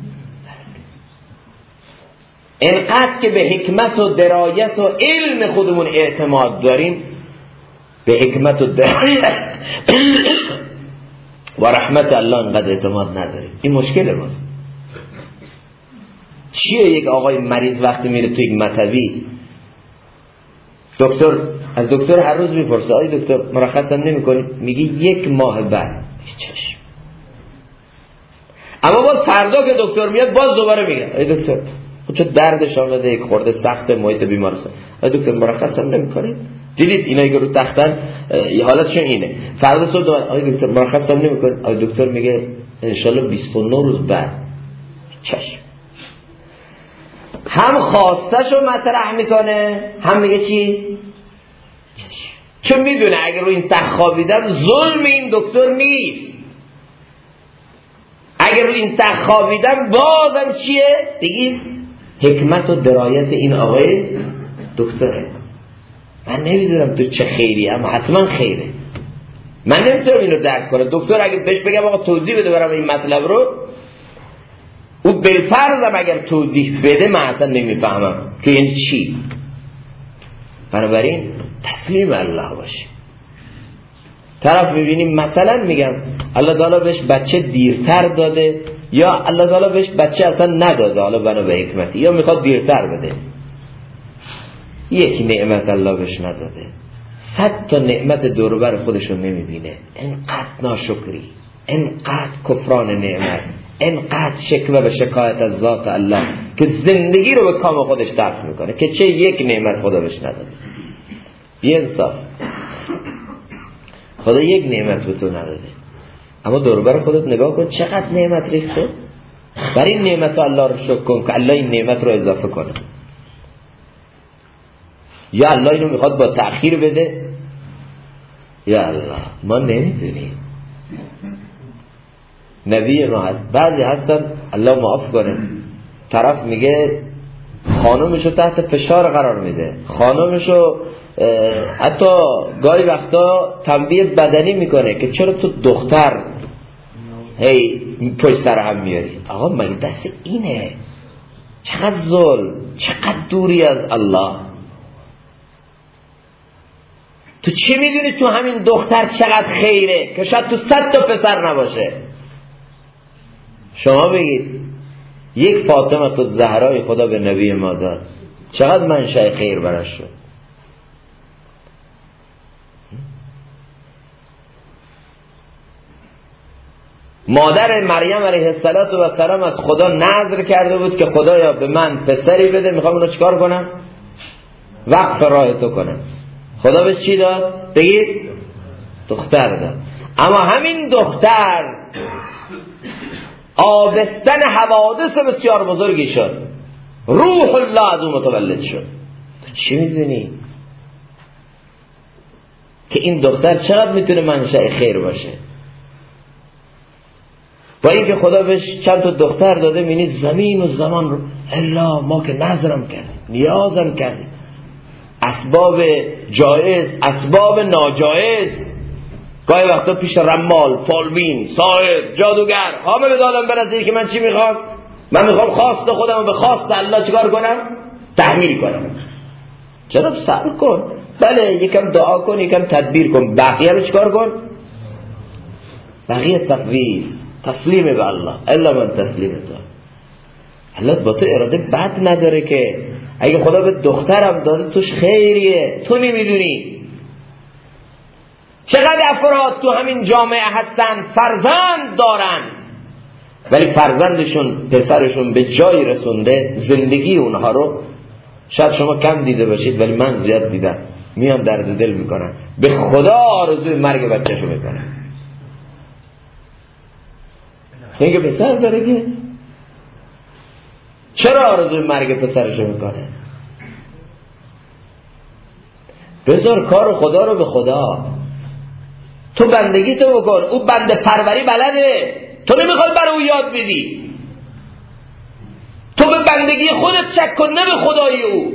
اینقدر که به حکمت و درایت و علم خودمون اعتماد داریم به حکمت و درایت و رحمت الله اینقدر اعتماد نداریم. این مشکل ماست. چیه یک آقای مریض وقتی میره تو یک مطبی، دکتر از دکتر هر روز میپرسه آی دکتر مرخصم نمی‌کنی؟ میگه 1 ماه بعد. چشم. اما باز فردا که دکتر میاد باز دوباره میگه ای دکتر چه دردش آمده، یک خورده سخت محیط بیمارستان، ای دکتر مرخصم نمی‌کنی؟ دیدید اینایی که رو تختن حالتشون اینه. فردا صبح دوباره آقای دکتر مرخصم نمی‌کنه، آقای دکتر میگه انشالله 29 روز بعد. چشم. هم خواستشو مطرح میکنه، هم میگه چی؟ چشم. چون میدونه اگر رو این تخت خوابیدم ظلم این دکتر نیست، اگر رو این تخت خوابیدم بازم چیه؟ بگید حکمت و درایت این آقای دکتره. من نمیدونم تو چه خیری، اما حتما خیره. من نمیتونم اینو درک کنم. دکتر اگه بهش بگم آقا توضیح بده برام این مطلب رو، او بالفرضم اگر توضیح بده من اصلا نمیفهمم که این چی. بنابراین تسلیم الله باشه. طرف میبینیم مثلا میگم الله تعالی بهش بچه دیرتر داده، یا الله تعالی بهش بچه اصلا نداده، حالا بنا به حکمتی، یا میخواد دیرتر بده. یک نعمت الله بهش نداده، 100 تا نعمت دوروبر خودشون نمیبینه. انقدر ناشکری، انقدر کفران نعمت، انقدر شکوه و شکایت از ذات الله که زندگی رو به کام خودش تلخ میکنه که چه یک نعمت خدا بهش نداده. بی انصاف، خدا یک نعمت به تو نداده، اما دوروبر خودت نگاه کن چقدر نعمت ریخته. بر این نعمت الله رو شکر کن که الله این نعمت رو اضافه کنه. یا الله اینو میخواد با تأخیر بده، یا الله ما نمیدونیم. نبی ما هست، بعضی هستن الله معاف کنه، طرف میگه خانومشو تحت فشار قرار میده، خانومشو حتی گاهی وقتا تنبیه بدنی میکنه که چرا تو دختر هی پشت سر هم میاری. آقا مگه دست اینه؟ چقدر ظلم، چقدر دوری از الله. تو چی میدونی تو همین دختر چقدر خیره که شاید تو 100 تا پسر نباشه؟ شما بگید یک فاطمه تو زهرای خدا به نبی ما داد، چقدر منشأ خیر براش شد. مادر مریم علیه السلام از خدا نذر کرده بود که خدایا به من پسری بده، میخوام اونو چیکار کنم؟ وقف راه تو کنم. خدا بهش چی داد؟ بگید دختر داد. اما همین دختر آبستن حوادث بسیار بزرگی شد، روح الله از اون متولد شد. تو چی میدونی که این دختر چقدر میتونه منشأ خیر باشه؟ با اینکه خدا بهش چند تا دختر داده، می‌بینی زمین و زمان رو الا ما که نظرم کردیم، نیازم کردیم، اسباب جایز، اسباب ناجایز، گاهی وقتا پیش رمال، فالبین، ساحر، جادوگر حامل دادم برسید که من چی میخوام؟ من میخوام خواست خودم به خواست الله چیکار کنم؟ تحمیل کنم. جناب صبر کن، بله یکم دعا کن، یکم تدبیر کن، بقیه رو چیکار کن؟ بقیه تفویض، تسلیم به الله. الا من تسلیم تو. الله با تو اراده بد نداره که. اگه خدا به دخترم داده توش خیریه، تو نمیدونی. چقدر افراد تو همین جامعه هستن فرزند دارن ولی فرزندشون، پسرشون به جایی رسونده زندگی اونها رو شاید شما کم دیده باشید ولی من زیاد دیدم، میان درد دل میکنن، به خدا آرزوی مرگ بچه‌شو میکنن. اینکه پسر داره که چرا آرزوی مرگ پسرشو میکنه؟ بذار کار خدا رو به خدا، تو بندگی تو بکن، او بنده پروری بلده، تو نمیخواد برای او یاد بدی. تو به بندگی خودت شک کن، نه به خدای او.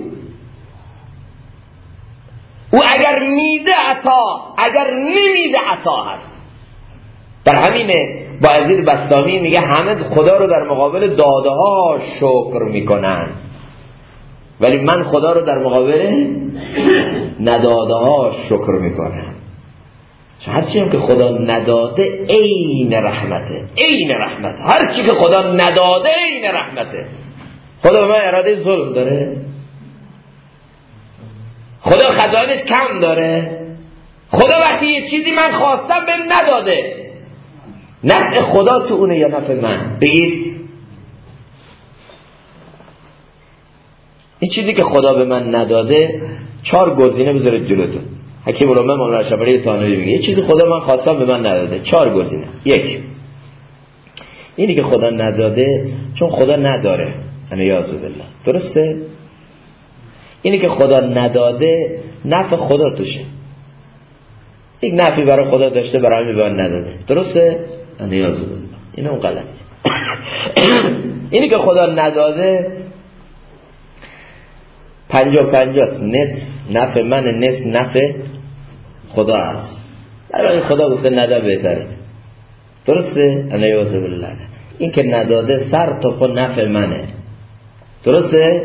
او اگر میده عطا، اگر نمیده عطا هست. در همینه بایزید بسطامی میگه همه خدا رو در مقابل داده ها شکر میکنن ولی من خدا رو در مقابل نداده ها شکر میکنم. هرچی هم که خدا نداده عین رحمته، عین رحمته. هرچی که خدا نداده عین رحمته. خدا به من اراده ظلم داره؟ خدا خزانش کم داره؟ خدا وقتی یه چیزی من خواستم بهم نداده، نفع خدا تو اونه یا نفع من؟ بگید این چیزی که خدا به من نداده 4 گزینه بذارید جلوتون. حکیم الامه مولانا شبری تانوی میگه یه چیزی خدا من خواستم به من نداده. 4 گزینه. 1 اینی که خدا نداده چون خدا نداره، الیاذ بالله. درسته؟ اینی که خدا نداده نفع خدا توشه، یک نفعی برای خدا داشته برای همین به من نداده. درسته؟ الیاذ بالله. این اون غلطه. اینی که خدا نداده 50-50 است. نصف نفع من، نصف نفع خدا است. برای خدا گفته ندا بهتره. درسته؟ الیاذ بالله. این که نداده سر تا پا نفع منه. درسته؟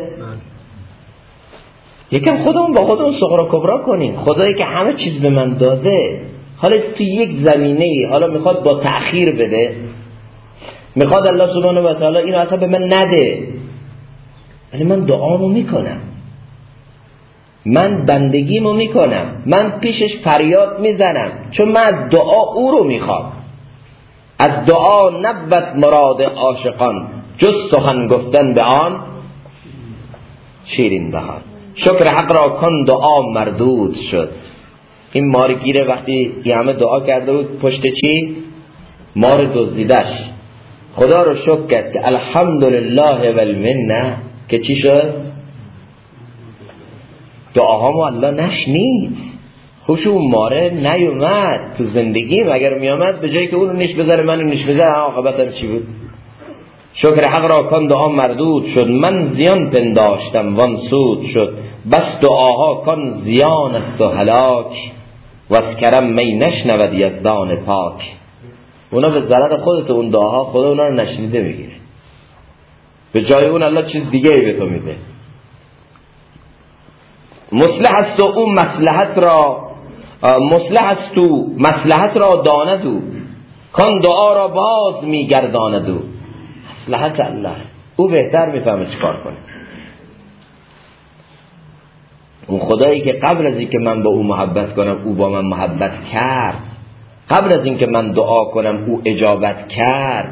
یکم خودمون با خودمون صغرا کبرا کنیم. خدایی که همه چیز به من داده، حالا تو یک زمینه‌ای حالا میخواد با تأخیر بده، میخواد الله سبحانه و تعالی اینو اصلا به من نده، ولی من دعامو میکنم، من بندگیمو میکنم، من پیشش فریاد میزنم، چون من از دعا او رو میخوام. از دعا نبود مراد عاشقان، جز سخن گفتن به آن شیرین دهان. شکر حق را کن دعا مردود شد. این مارگیره وقتی یه همه دعا کرده بود پشت چی؟ مار دزدیدش، خدا رو شکر کرد که الحمدلله والمنه که چی شد؟ دعاهامو الله نشنید. خوش اون ماره نیومد تو زندگیم، اگر میامد به جایی که اونو نیش بذاره منو نیش بذاره عاقبتم چی بود؟ شکر حق را کن دعا مردود شد، من زیان پنداشتم وان سود شد. بس دعاها کن زیان است و هلاک، و از کرم می نشنود یزدان پاک. اونا به ضرر خودت، اون دعاها خدا اونا رو نشنیده میگیره، به جای اون الله چیز دیگه ای به تو میده. مصلح است و اون مصلحت را، مصلح است و مصلحت را داند او، کان دعا را باز میگرداند او. مصلحت الله، او بهتر میفهمه چیکار کنه. اون خدایی که قبل از اینکه من با او محبت کنم او با من محبت کرد، قبل از اینکه من دعا کنم او اجابت کرد.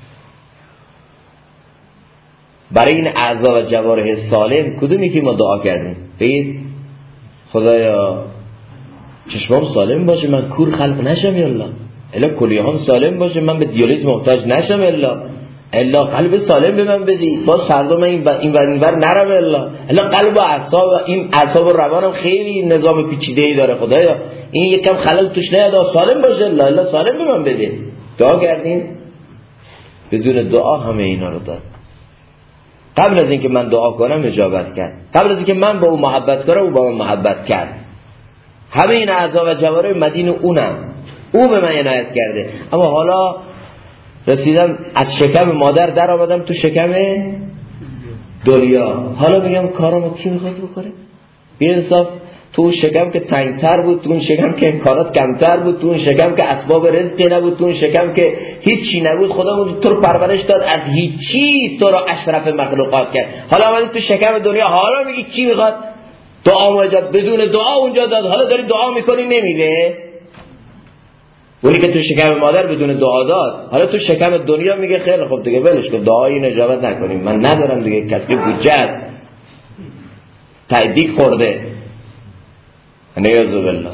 برای این اعضا و جوارح سالم کدومی که ما دعا کردیم؟ بگید خدایا چشمام سالم باشه، من کور خلق نشم یا الله، الا کلیه‌ام سالم باشه، من به دیالیز محتاج نشم الا قلب سالم به من بدی، باز فردا من این ور نرم الا قلب و اعصاب، این اعصاب و روانم خیلی نظام پیچیده‌ای داره، خدایا این یکم خلل توش نیاد، سالم باشه الا سالم به من بده. دعا کردیم، بدون دعا همه اینا رو داد. قبل از اینکه من دعا کنم اجابت کرد، قبل از اینکه من با او محبت کنم او با من محبت کرد. همه این اعضا و جوارح مدین اونم، او به من عنایت کرده. اما حالا رسیدم از شکم مادر در آمدم تو شکم دنیا، حالا میگم کارمو کی میخواد بکنه؟ بی انصاف تو اون شکم که تنگتر بود، تو اون شکم که امکانات کمتر بود، تو اون شکم که اسباب رزقی نبود، تو اون شکم که هیچی نبود، خدا تو رو پرورش داد، از هیچی تو رو اشرف مخلوقات کرد. حالا اومدی تو شکم دنیا، حالا میگی کی میخواد؟ دعا مجاب، بدون دعا اونجا داد، حالا داری دعا میکنی نمیده. اونی که تو شکم مادر بدون دعا داد، حالا تو شکم دنیا میگه خیلی خب دیگه ولش کن، دعایی اجابت نکنیم، من ندارم دیگه، کسی بودجه تعدیق خورده. نیاز بالله.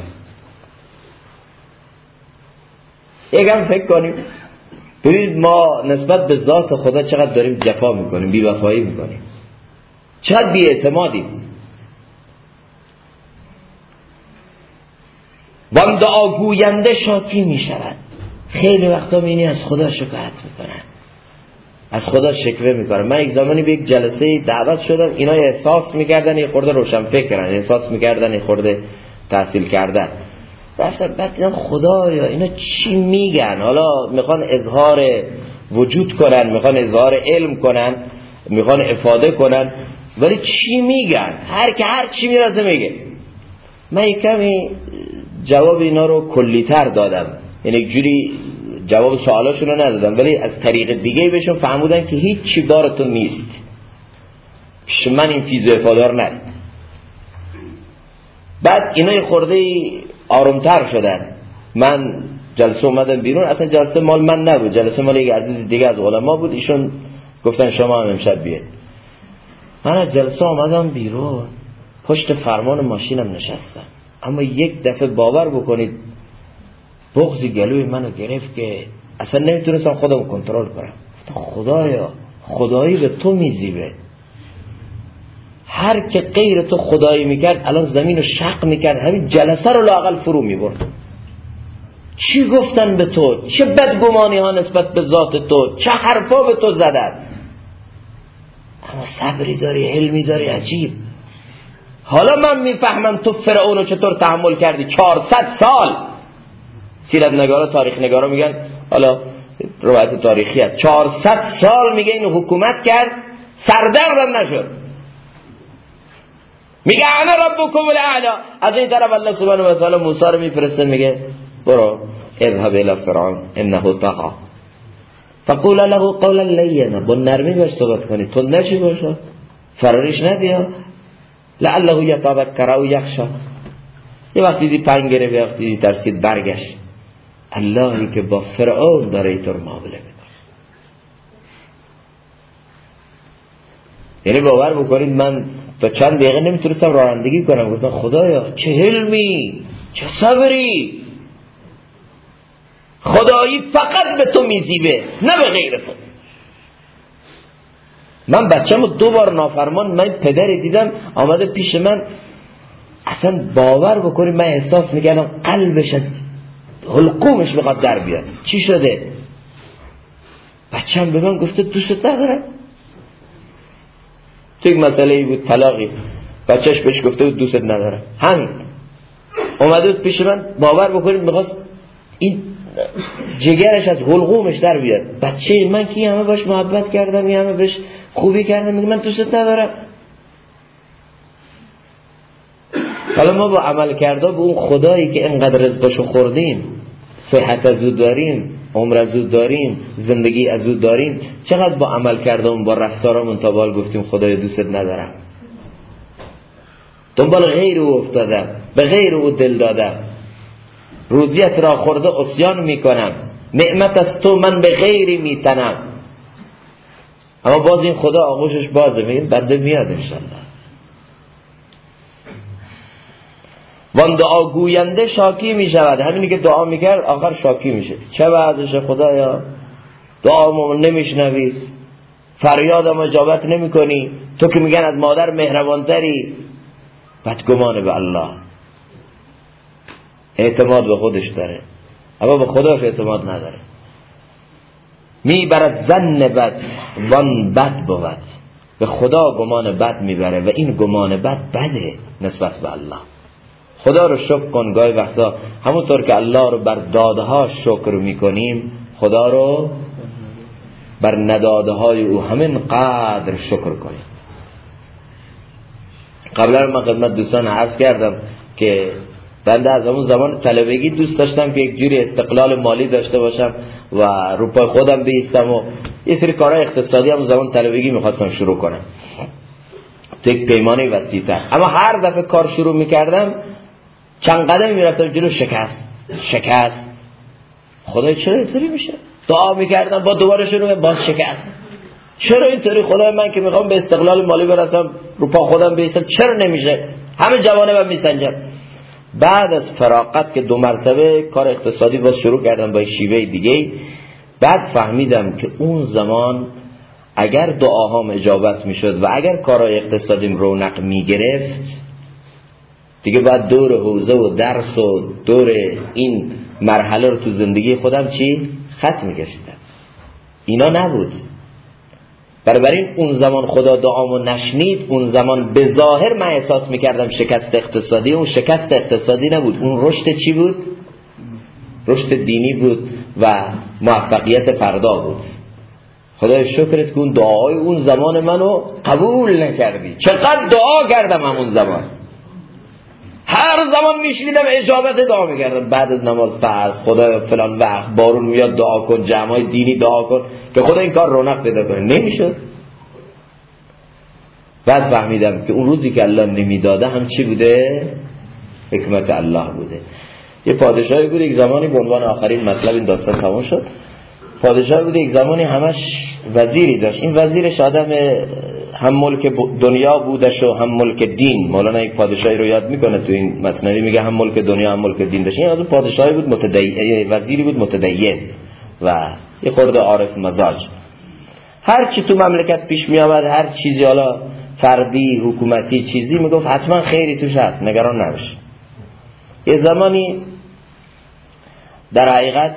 یکم فکر کنیم ببینید ما نسبت به ذات خدا چقدر داریم جفا میکنیم، بی‌وفایی میکنیم، چقدر بی‌اعتمادیم. وان دعا گوینده شاکی میشود. خیلی وقتا میبینی از خدا شکایت میکنن، از خدا شکوه میکنن. من یک زمانی به یک جلسه دعوت شدم، اینا احساس میکردن یه خورده روشن فکرن، احساس میکردن یه خورده تحصیل کردن. رفتم بعد دیدم خدایا اینا چی میگن؟ حالا میخوان اظهار وجود کنن، میخوان اظهار علم کنن، میخوان افاده کنن، ولی چی میگن؟ هر چی میرسه میگه. من یک کمی جواب اینا رو کلی‌تر دادم، یعنی یک جوری جواب سوالاشون رو ندادم، ولی از طریق دیگه بهشون فهمودن که هیچ چی دارتون نیست، پیش من این فیض و افاده رو ندید. بعد اینا یه خورده آرومتر شدن. من جلسه اومدم بیرون، اصلا جلسه مال من نبود، جلسه مال یک عزیز دیگه از علما بود. ایشون گفتن شما هم امشب بیاید. من از جلسه اومدم بیرون، پشت فرمان ماشینم نشستم، اما یک دفعه باور بکنید بغض گلوی منو گرفت که اصلا نمیتونستم خودم کنترل کنم. گفتم خدایا خدایی به تو میزیبه، هر که غیر تو خدایی میکرد الان زمین رو شق میکرد، همین جلسه رو لااقل فرو میبرد. چی گفتن به تو؟ چه بدگمانی ها نسبت به ذات تو؟ چه حرفا به تو زدن؟ اما صبری داری، علمی داری، عجیب. حالا من میفهمم تو فرعون رو چطور تحمل کردی. 400 سال سیرت نگارا، تاریخ نگارا میگن، حالا روایت تاریخی است، 400 سال میگه این حکومت کرد، سردردم نشد. میگه انا ربکم الاعلی. از این طرف الله سبحانه و تعالی موسی رو میفرسته، میگه برو اذهب الى فرعون انه طغى فقول له قولا لینا، با نرمی باش صحبت کنید، تو نشی باشه، فراریش ندیا، لعله یتذکر او یخشی. یه وقتی دی پنگ گرفت، یه وقتی دی ترسید برگشت. اللهی که با فرعون داره اینطور معامله میکنه. یعنی باور بکنید من تا چند دقیقه نمیتونستم رانندگی کنم. گفتم خدایا چه حلمی، چه صبری، خدایی فقط به تو میزیبه نه به غیر تو. من بچه‌مو 2 بار نافرمان، من پدری دیدم آمده پیش من، اصلا باور بکنید من احساس میکردم قلبش حلقومش میخواد در بیاد. چی شده؟ بچه‌م به من گفته دوست ندارم. تو یک مسئله ای بود، طلاقی، بچهش بهش گفته بود دوست ندارم، همین اومده بود پیش من، باور بکنید میخواست این جگرش از حلقومش در بیاد. بچه من که همه باش محبت کردم، همه بهش خوبی کردم، میگه من دوست ندارم. حالا ما با عمل کرده به اون خدایی که اینقدر رزقشو خوردیم، صحت از او داریم، عمر از او داریم، زندگی از او داریم، چقدر با عمل کردم با رفتارمون تا بال گفتیم خدای دوستت ندارم، دنبال غیر او افتادم، به غیر او دل دادم، روزیت را خورده عصیان میکنم، نعمت از تو من به غیری میتنم. اما باز این خدا آغوشش بازه، میگیم بنده میاد انشالله. وان دعا گوینده شاکی میشود. همینی که دعا میکرد آخر شاکی میشه. چه بعدش خدایا دعامو نمیشنوی، فریادم اجابت نمیکنی، تو که میگن از مادر مهربانتری. بدگمان به الله، اعتماد به خودش داره اما به خداش اعتماد نداره. میبرد ظن بد وان بد بود. به خدا گمان بد میبره و این گمان بد بده نسبت به الله. خدا رو شکر کن. گاهی وقتا همونطور که الله رو بر داده‌ها شکر میکنیم، خدا رو بر نداده‌های او همین قدر شکر کنیم. قبلا من خدمت دوستان عرض کردم که بنده از همون زمان طلبگی دوست داشتم که یک جوری استقلال مالی داشته باشم و رو پای خودم بایستم و یه سری کارهای اقتصادی هم زمان طلبگی میخواستم شروع کنم تو یک پیمانه وسیع‌تر. اما هر دفعه کار شروع میکردم چند قدم میرفتم جلو شکست. خدای چرا اینطوری میشه؟ دعا میکردم با دوباره شروع باز شکست. چرا اینطوری خدای من که میخوام به استقلال مالی برسم رو پا خودم بیستم چرا نمیشه؟ همه جوانبم میسنجم. بعد از فراغت که 2 مرتبه کار اقتصادی باز شروع کردم با شیوه دیگه، بعد فهمیدم که اون زمان اگر دعاهام اجابت میشد و اگر کارهای اقتصادیم رونق میگرفت، دیگه بعد دور حوزه و درس و دور این مرحله رو تو زندگی خودم خط میکشیدم. اینا نبود. بنابراین اون زمان خدا دعامو نشنید. اون زمان به ظاهر من احساس میکردم شکست اقتصادی. اون شکست اقتصادی نبود، اون رشد چی بود؟ رشد دینی بود و موفقیت فردا بود. خدای شکرت که اون دعای اون زمان منو قبول نکردی. چقدر دعا کردم همون زمان، هر زمان میشنیدم اجابت دعا میکردم. بعد از نماز فرض خدا فلان وقت بارون میاد دعا کن، جمعای دینی دعا کن که خدا این کار رونق پیدا کنه. نمیشد. بعد فهمیدم که اون روزی که الله نمیداده هم چی بوده؟ حکمت الله بوده. یه پادشاهی بود یک زمانی، به عنوان آخرین مطلب این داستان تمام شد، پادشاهی بود یک زمانی همش وزیری داشت. این وزیرش آدم هم ملک دنیا بودش و هم ملک دین. مولانا یک پادشاهی رو یاد میکنه تو این مثنوی، میگه هم ملک دنیا هم ملک دین داشت. این از اون پادشاهی بود وزیری بود متدین و یه خورده عارف مزاج. هر چی تو مملکت پیش می آمد، هر چیزی حالا فردی حکومتی چیزی، میگفت حتما خیری توش هست، نگران نباش. یه زمانی در حقیقت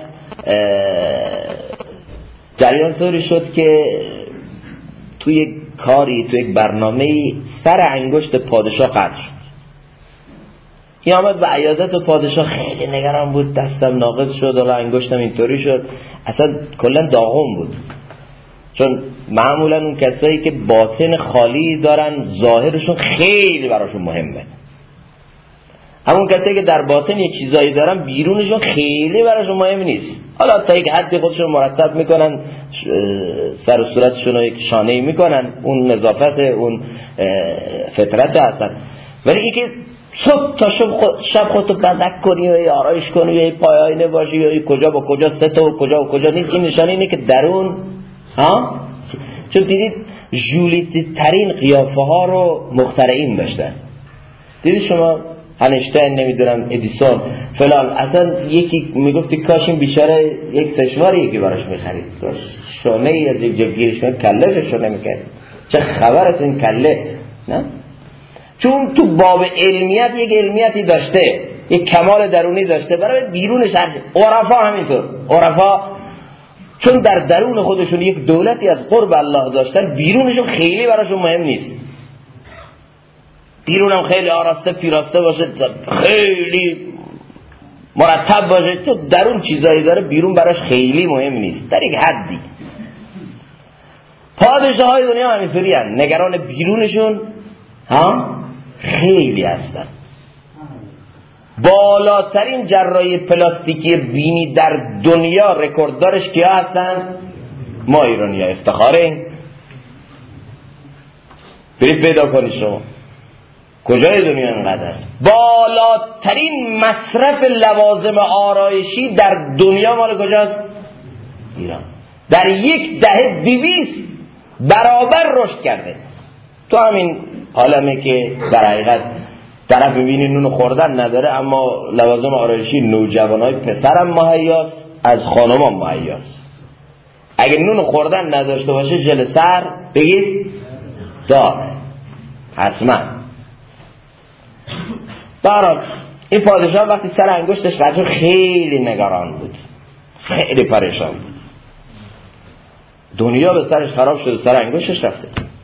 جریان طوری شد که توی یک کاری، توی یک برنامه‌ای سر انگشت پادشاه قطع شد. این آمد به عیادت پادشاه، خیلی نگران بود، دستم ناقص شد، حالا انگشتم اینطوری شد، اصلا کلا داغون بود. چون معمولا اون کسایی که باطن خالی دارن ظاهرشون خیلی براشون مهمه، همون کسایی که در باطن یه چیزایی دارن بیرونشون خیلی براشون مهم نیست. حالا تا یک حدی خودشون مرتب میکنن، سر و صورتشون رو یک شانه‌ای میکنن، اون نظافت، اون فطرت هستن. ولی اینکه صبح تا شب خودتو بزک کنی و آرایش کنی یا پای آینه باشی یا کجا با کجا سته و کجا و کجا نیست، این نشانه اینه که درون چون دیدید ژولیتی ترین قیافه ها رو مخترعین داشتن. دیدید شما انشتین، نمیدونم ادیسون فلان، اصلا یکی میگفتی کاش این بیچاره یک سشواری یکی براش میخرید، شونه ای از یک جبگیرش میاد کلهش شونه میکرد. چه خبر از این کله؟ نه، چون تو باب علمیت یک علمیتی داشته، یک کمال درونی داشته، برای بیرونش هرچی. عرفا همینطور، عرفا چون در درون خودشون یک دولتی از قرب الله داشتن، بیرونشون خیلی براشون مهم نیست. بیرونم خیلی آراسته پیراسته باشه، خیلی مرتب باشه، تو درون چیزایی داره بیرون براش خیلی مهم نیست در یک حدی. پادشاه های دنیا همینطوری هستن، نگران بیرونشون خیلی هستن. بالاترین جراحی پلاستیکی بینی در دنیا رکورددارش کیا هستن؟ ما ایرانی ها. افتخاره؟ برید پیدا کنید شما کجای دنیا اینقدر است. بالاترین مصرف لوازم آرایشی در دنیا مال کجاست؟ ایران. در یک دهه 200 برابر رشد کرده. تو همین عالمه که در حقیقت طرف میبینی نون خوردن نداره، اما لوازم آرایشی نوجوانای پسرم مهیاست، از خانمام مهیاست. اگه نون خوردن نداشته باشه ژل سر بگید داره حتما. برای این پادشاه وقتی سر انگشتش قطع خیلی نگران بود، خیلی پریشان بود. دنیا به سرش خراب شد، سر انگشتش رفته.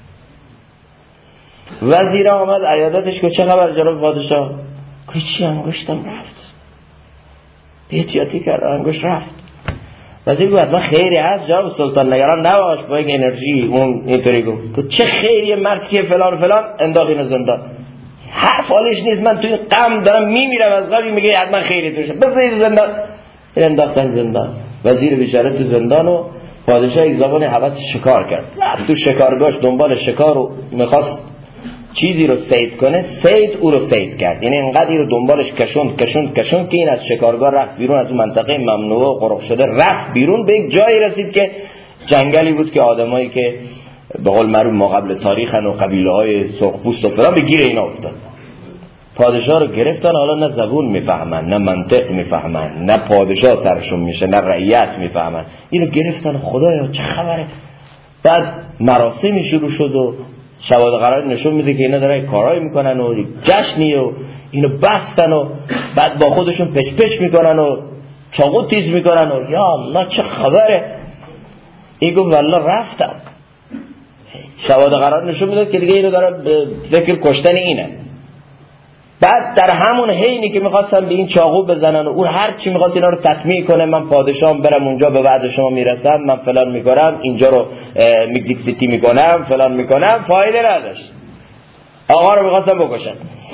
وزیر آمد عیادتش که چه خبر جناب پادشاه؟ که چی؟ انگشتم رفت. احتیاطی کرد، انگشت رفت. وزیر گفت من خیری هست جناب سلطان، نگران نباش. با یک انرژی اون اینطوری گفت چه خیریه، مرد که فلان فلان انداخت اینو زندان. حرف حالش نیست، من توی غم دارم میمیرم از غم، میگه حتما خیری توشه، بذارید زندان. این انداختن زندان. وزیر بیچاره تو زندان و پادشاه یک زمان هوس شکار کرد، رفت تو شکارگاهش دنبال شکار و میخواست چیزی رو صید کنه، صید او رو صید کرد. یعنی اینقدر رو دنبالش کشوند که این از شکارگاه رفت بیرون، از اون منطقه ممنوعه و قرق شده رفت بیرون، به یک جایی رسید که جنگلی بود که آدمایی که به قول معروف ما قبل تاریخن و قبیله های سرخپوست و فلان به گیر اینا افتاد. پادشاه رو گرفتن، حالا نه زبون میفهمن، نه منطق میفهمن، نه پادشاه سرشون میشه، نه رعیت میفهمن. اینو گرفتن، خدایا چه خبره. بعد مراسمی شروع شد و شواهد قرار نشون میده که اینا دارن کارایی میکنن و جشنی و اینو بستن و بعد با خودشون پچ پچ میکنن و چاقو تیز میکنن و یا الله چه خبره. این گفت والله رفتم. شواهد قرار نشون میده که دیگه اینو داره فکر کشتن اینه. بعد در همون حینی که میخواستن به این چاقو بزنن و اون هر چی میخواست اینا رو تطمیع کنه، من پادشاهم برم اونجا به وعده شما میرسم، من فلان میکنم، اینجا رو میگزیک سیتی میکنم، فلان میکنم، فایده نداشت. آقا رو میخواستن بکشن.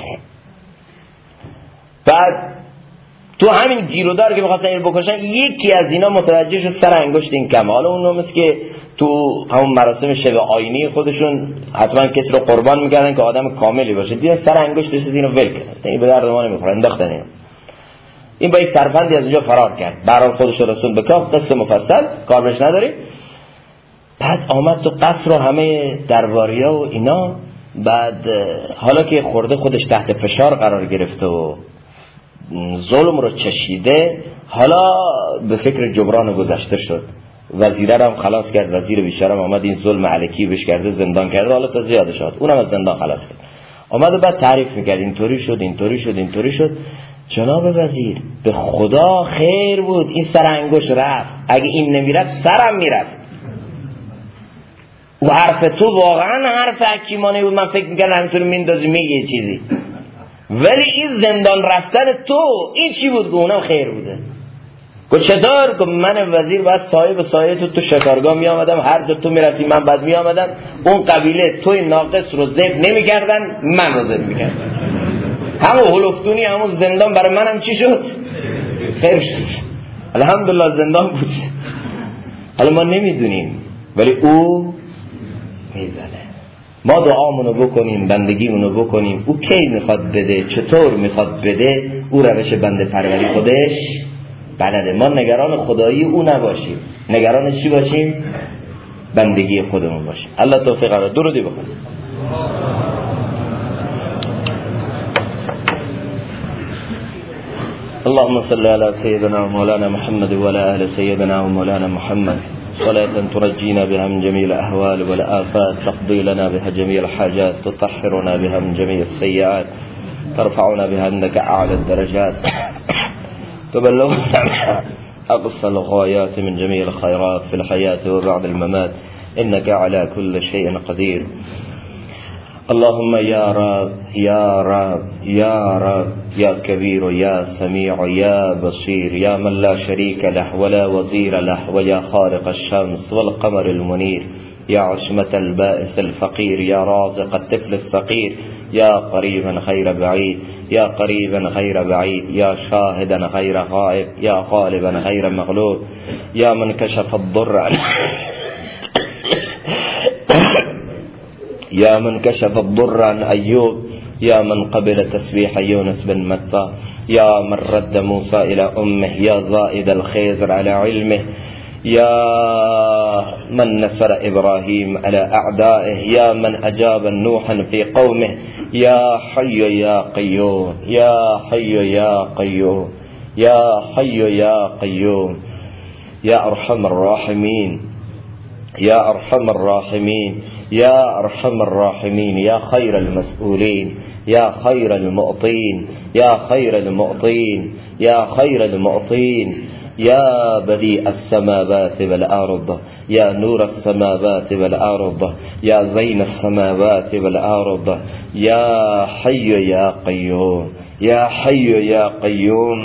بعد تو همین گیرودار که میخواستن اینو بکشن، یکی از اینا متوجه شد سر انگشت این کمه. حالا اون مثل که تو همون مراسم شب آیینی خودشون حتما کسی رو قربان میکردن که آدم کاملی باشه، دیدن سر انگشتش اینو ول کردن، این به درد ما نمیخوره، انداختن اینو. این با یک ترفندی از اونجا فرار کرد. به هر حال خودش رسون به کاخ، قصه مفصل کار بهش نداریم. بعد آمد تو قصر و همه درباریا و اینا. بعد حالا که خورده خودش تحت فشار قرار گرفته و ظلم رو چشیده، حالا به فکر جبران گذشته شد. وزیره هم خلاص کرد، وزیر بیچاره آمد این ظلم علکی بهش کرده، زندان کرده، حالا تا زیاده شد، اونم از زندان خلاص کرد. آمد بعد تعریف میکرد اینطوری شد اینطوری شد اینطوری شد. جناب وزیر به خدا خیر بود این سر انگوش رفت، اگه این نمیرفت سرم میرفت. و حرف تو واقعا حرف حکیمانه بود، من فکر میکردم همینطوری میندازی میگه چیزی، ولی این زندان رفتن تو این چی بود؟ اونم خیر بوده. گفت چطور؟ گفت من وزیر بعد سایه به سایه تو شکارگاه می آمدم، هر جا تو میرسی من بعد می آمدم، اون قبیله توی ناقص رو ذبح نمی کردن، من رو ذبح می کردن. همون هلوفتونی همون زندان برای منم چی شد؟ خیر شد، الحمدلله زندان بود. حالا ما نمیدونیم ولی او میدونه. ما دعامونو بکنیم، بندگیمونو بکنیم، او کی میخواد بده، چطور میخواد بده، او روش بنده پروری خودش بلده. ما نگران خدایی او نباشیم، نگران چی باشیم؟ بندگی خودمون باشیم. الله توفیق را. درودی بخونیم. اللهم صل على سيدنا ومولانا محمد وعلى آل سيدنا ومولانا محمد صلاة ترجينا بها من جميع الأهوال والآفات، تقضي لنا بها جميع الحاجات، تطهرنا بها من جميع السيئات، ترفعنا بها عندك أعلى الدرجات، تبلغنا بها أقصى الغايات من جميع الخيرات في الحياة وبعد الممات، إنك على كل شيء قدير. اللهم يا رب يا رب يا رب يا كبير يا سميع يا بصير، يا من لا شريك له ولا وزير له، ويا خالق الشمس والقمر المنير، يا عصمة البائس الفقير، يا رازق الطفل الصغير، يا قريبا غير بعيد، يا قريبا غير بعيد، يا شاهدا غير غائب، يا غالبا غير مغلوب، يا من كشف الضر يا من كشف الضر عن أيوب، يا من قبل تسبيح يونس بن متى، يا من رد موسى إلى أمه، يا زائد الخيزر على علمه، يا من نصر إبراهيم على أعدائه، يا من أجاب نوحا في قومه، يا حي يا قيوم يا حي يا قيوم يا حي يا قيوم، يا أرحم الراحمين يا أرحم الراحمين يا أرحم الراحمين، يا خير المسؤولين يا خير المعطين يا خير المعطين يا خير المعطين، يا بديع السماوات والأرض، يا نور السماوات والأرض، يا زين السماوات والأرض، يا حي يا قيوم يا حي يا قيوم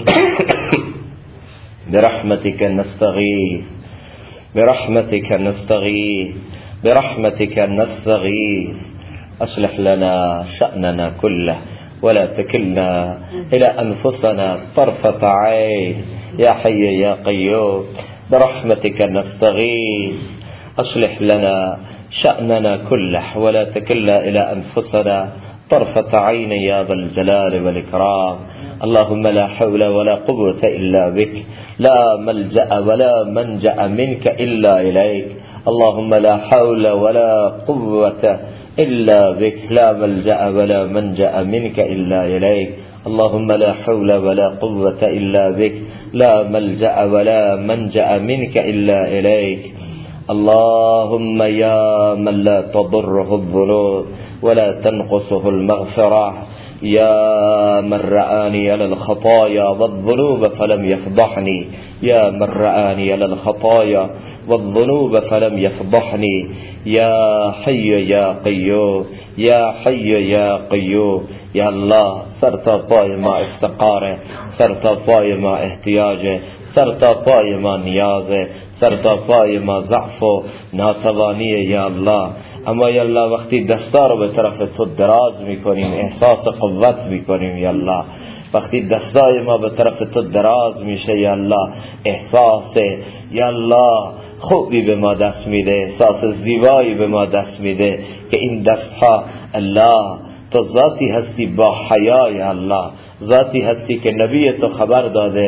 برحمتك نستغيث برحمتك نستغيث برحمتك نستغيث، أصلح لنا شأننا كله ولا تكلنا إلى أنفسنا طرفة عين، يا حي يا قيوم برحمتك نستغيث، أصلح لنا شأننا كله ولا تكلنا إلى أنفسنا طرفة عين يا ذا الجلال والإكرام. اللهم لا حول ولا قوة إلا بك، لا ملجأ ولا منجأ منك إلا إليك. اللهم لا حول ولا قوة إلا بك، لا ملجأ ولا منجأ منك إلا إليك. اللهم لا حول ولا قوة إلا بك، لا ملجأ ولا منجأ منك إلا إليك. اللهم يا من لا تضره الذنوب ولا تنقصه المغفرة، يا من رآني على الخطايا والذنوب فلم يفضحني، يا من رآني على الخطايا والذنوب فلم يفضحني، يا حي يا قيوم يا حي يا قيوم. یا الله سر تا پای ما افتقاره، سر تا پای ما احتیاجه، سر تا پای ما نیازه، سر تا پای ما ضعف و ناتوانیه یا الله. اما یا الله وقتی دستا رو به طرف تو دراز میکنیم احساس قوت میکنیم یا الله. وقتی دستای ما به طرف تو دراز میشه یا الله احساس یا الله خوبی به ما دست میده، احساس زیبایی به ما دست میده که این دستها الله تو ذاتی هستی با حیا یا الله، ذاتی هستی که نبی تو خبر داده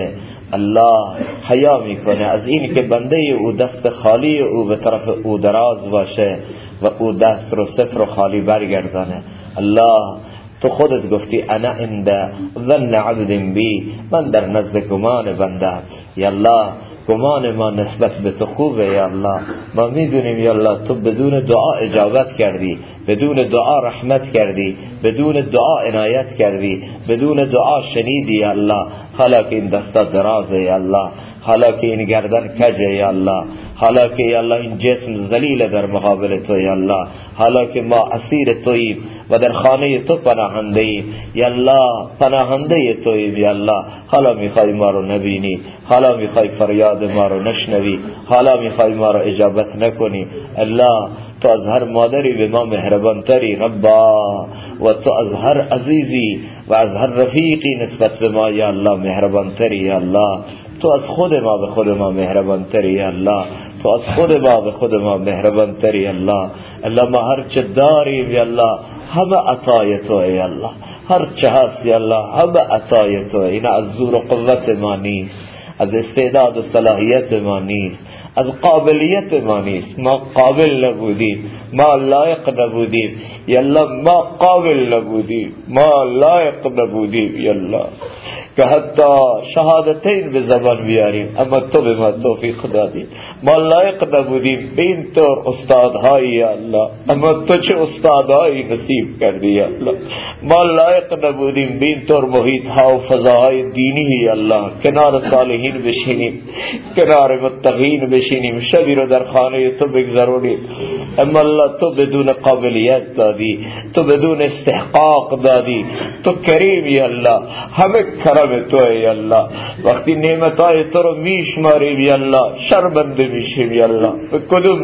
الله حیا میکنه از این که بنده او دست خالی او به طرف او دراز باشه و او دست رو صفر و خالی برگردانه. الله تو خودت گفتی انا عند ظن عبد بی، من در نزد گمان بنده. یا الله گمان ما نسبت به تو خوبه یا الله. ما میدونیم یا الله تو بدون دعا اجابت کردی، بدون دعا رحمت کردی، بدون دعا عنایت کردی، بدون دعا شنیدی یا الله. حالا که این دستا درازه یا الله، حالا که این گردن کجه یا الله، حالا که یا الله این جسم ذلیل در مقابل تو یا الله، حالا که ما اسیر توییم و در خانه تو پناهنده ایم یا الله، پناهنده توییم یا الله. حالا میخوای ما رو نبینی، حالا میخوای فریاد ما رو نشنوی، حالا میخوای ما رو اجابت نکنی. الله تو از هر مادری به ما مهربان تری ربا، و تو از هر عزیزی و از هر رفیقی نسبت به ما یا الله مهربان تری یا الله. تو از خود ما به خود ما مهربان تری یا الله، تو از خود ما به خود ما مهربان تری یا الله. الله ما هر چه داریم یا الله همه عطای تو ای الله، هر چه هست یا الله همه عطای تو. این از زور و قوت ما نیست، از استعداد و صلاحیت ما نیست، از قابلیت ما نیست. ما قابل نبودیم، ما لایق نبودیم یا الله، ما قابل نبودیم، ما لایق نبودیم یا الله که حتی شهادتین به زبان بیاریم، اما تو به ما توفیق دادی. ما لایق نبودیم به این طور استادهایی یا الله، اما تو چه استادهایی نصیب کردی یا الله. ما لایق نبودیم به این طور محیط ها و فضاهای دینی یا الله، کنار صالحین بشینیم، کنار متقین بشینیم، شبی رو در خانه تو بگذرونیم، اما الله تو بدون قابلیت دادی، تو بدون استحقاق دادی. تو کریم یا الله، همه کرم تو ای الله. وقتی نعمتای تو رو میشماریم یا الله شرمنده میشیم یا الله. به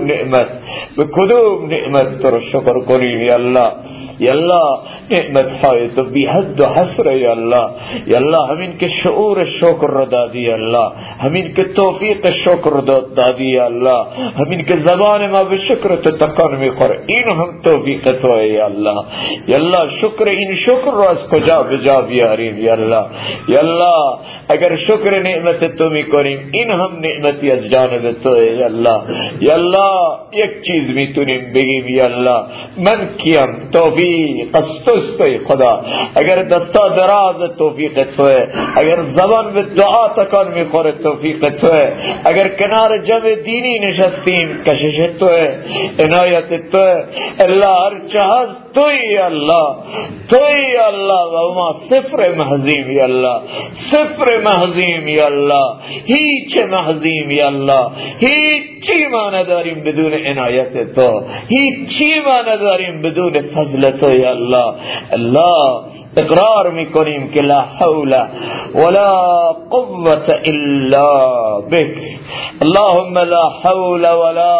کدوم نعمت تو رو شکر کنیم یا الله. یا الله نعمت های تو بی حد و حصر یا الله. یا الله همین که شعور شکر رو دادی یا الله، همین که توفیق شکر رو دادی یا الله، همین که زبان ما به شکر تو تکان میخوره، این هم توفیق تو یا الله. یا الله شکر این شکر رو از کجا به جا بیاریم یا الله. یا الله اگر شکر نعمت تو میکنیم این هم نعمتی از جانب تو یا الله. یا الله یک چیز میتونیم بگیم یا الله، من کیم؟ توفیق از توست خدا. اگر دستا دراز توفیق توه، اگر زبان به دعا تکان میخوره توفیق توه، اگر کنار جمع دینی نشستیم کشش توه، عنایت توه. الله هر چه هست توی الله، توی الله و ما صفر محزیم یا الله، صفر محزیم یا الله، هیچ محزیم یا الله، هیچی ما نداریم بدون عنایت تو، هیچی ما نداریم بدون فضل تو یا الله. الله اقرار میکنیم که لا حول ولا قوة الا بك، اللهم لا حول ولا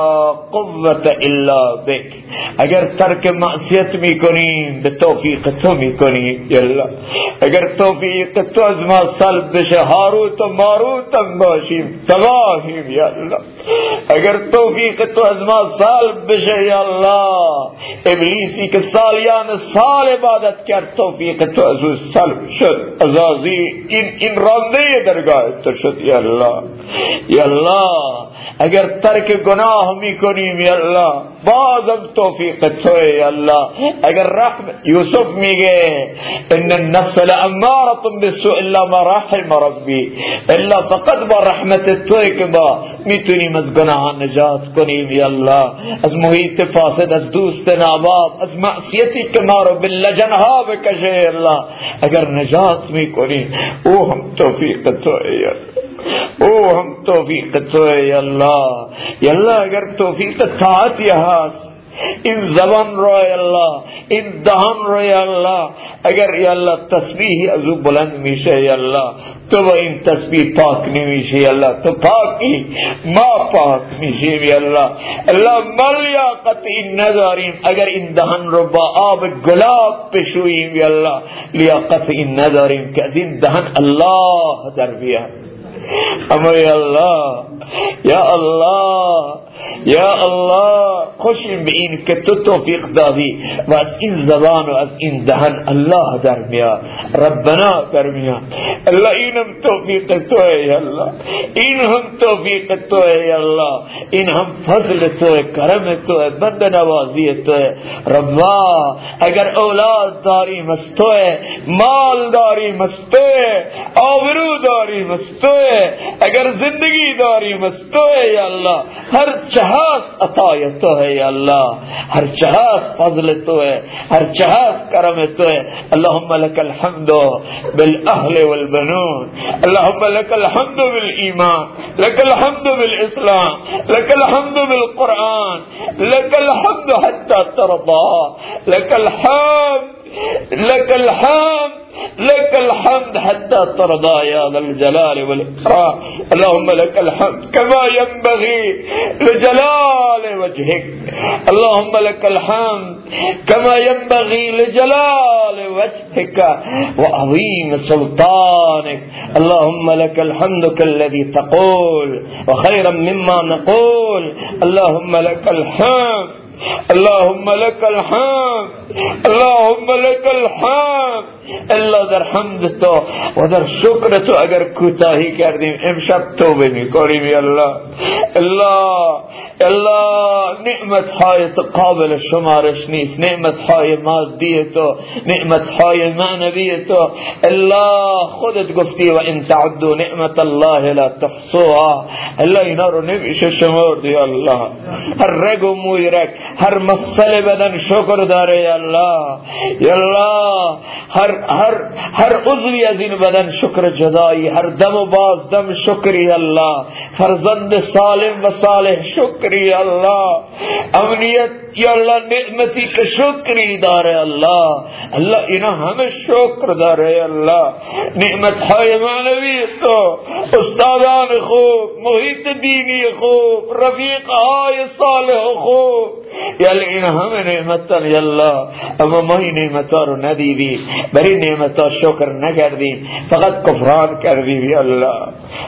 قوة الا بك. اگر ترک معصیت میکنیم به توفیق تو میکنیم یا الله. اگر توفیق تو از ما سلب بشه هاروت و ماروت هم باشیم تباهیم یا الله. اگر توفیق تو از ما سلب بشه یا الله، ابلیسی که سالیان سال عبادت کرد توفیق تو از او سلب شد، عزازی این رانده درگاه تو شد یا الله. یا الله اگر ترک گناه میکنیم یا الله بازم توفیق تو یا الله. اگر رحم یوسف میگه ان النفس لاماره بالسوء الا ما رحم ربی، الا فقط با رحمت تو که ما میتونیم از گناه نجات کنیم یا الله، از محیط فاسد، از دوست ناباب، از معصیتی که ما رو باللجنها بکشه یا الله. اگر نجات میکنیم او هم توفیق تو یا الله، او هم توفیق تو یا الله. یا الله اگر توفیق طاعتی هست این زبان رو یا الله، این دهان رو یا الله، اگر یا الله تسبیحی از او بلند میشه یا الله، تو با این تسبیح پاک نمیشه یا الله، تو پاکی ما پاک میشیم یا الله. الله ملیاقت این نداریم اگر این دهان رو با آب گلاب بشوییم یا الله، لیاقت این نداریم که از این دهن الله در بیاد. اما یا الله یا الله یا الله خوشیم به این که تو توفیق دادی و از این زبان و از این دهن الله در میاد، ربنا در میاد. الله اینم توفیق تو ہے یا الله، این هم توفیق تو ہے یا الله، این هم فضل تو ہے، کرم تو ہے، بند نوازی تو ہے. ربا اگر اولاد داریم از تو ہے، مال داریم از تو ہے، آبرو داریم از تو ہے، اگر زندگی داریم از تو ہے یا الله. ہر چہاس عطای تو ہے یا اللہ، ہر چہاس فضل تو ہے، ہر چہاس کرم تو ہے. اللہم لک الحمد بالاہل والبنون، اللہم لک الحمد بالایمان، لک الحمد بالاسلام، لک الحمد بالقرآن، لک الحمد حتی ترضى، لک الحمد لك الحمد لك الحمد حتى ترضى يا ذا الجلال والإكرام. اللهم لك الحمد كما ينبغي لجلال وجهك، اللهم لك الحمد كما ينبغي لجلال وجهك وعظيم سلطانك. اللهم لك الحمد كالذي تقول وخيرا مما نقول. اللهم لك الحمد، اللهم لك الحمد، اللهم لك الحمد. اللہ در حمد تو و در شکر تو اگر کوتاهی کردیم امشب توبه میکنیم یا الله. الله نعمت های تو قابل شمارش نیست، نعمت های مادی تو، نعمت های معنوی تو. الله خودت گفتی و ان تعدوا نعمت الله لا تحصوها. الله اینا رو نمیشه شمرد یا الله. هر رگ و موی رگ، هر مفصل بدن شکر داره یا الله. یا الله هر عضوی از این بدن شکر جدایی، هر دم و باز دم شکری الله. فرزند سالم و صالح شکری الله. امنیت یا الله نعمتی که شکری داره الله. الله اینا همه شکر داره الله. نعمت های معنوی تو، استادان خوب، محیط دینی خوب، رفیق های صالح خوب، یعنی این همه نعمتان یا الله. اما ما این نعمتها رو ندیدیم، بر این نعمتها شکر نکردیم، فقط کفران کردیم یا الله.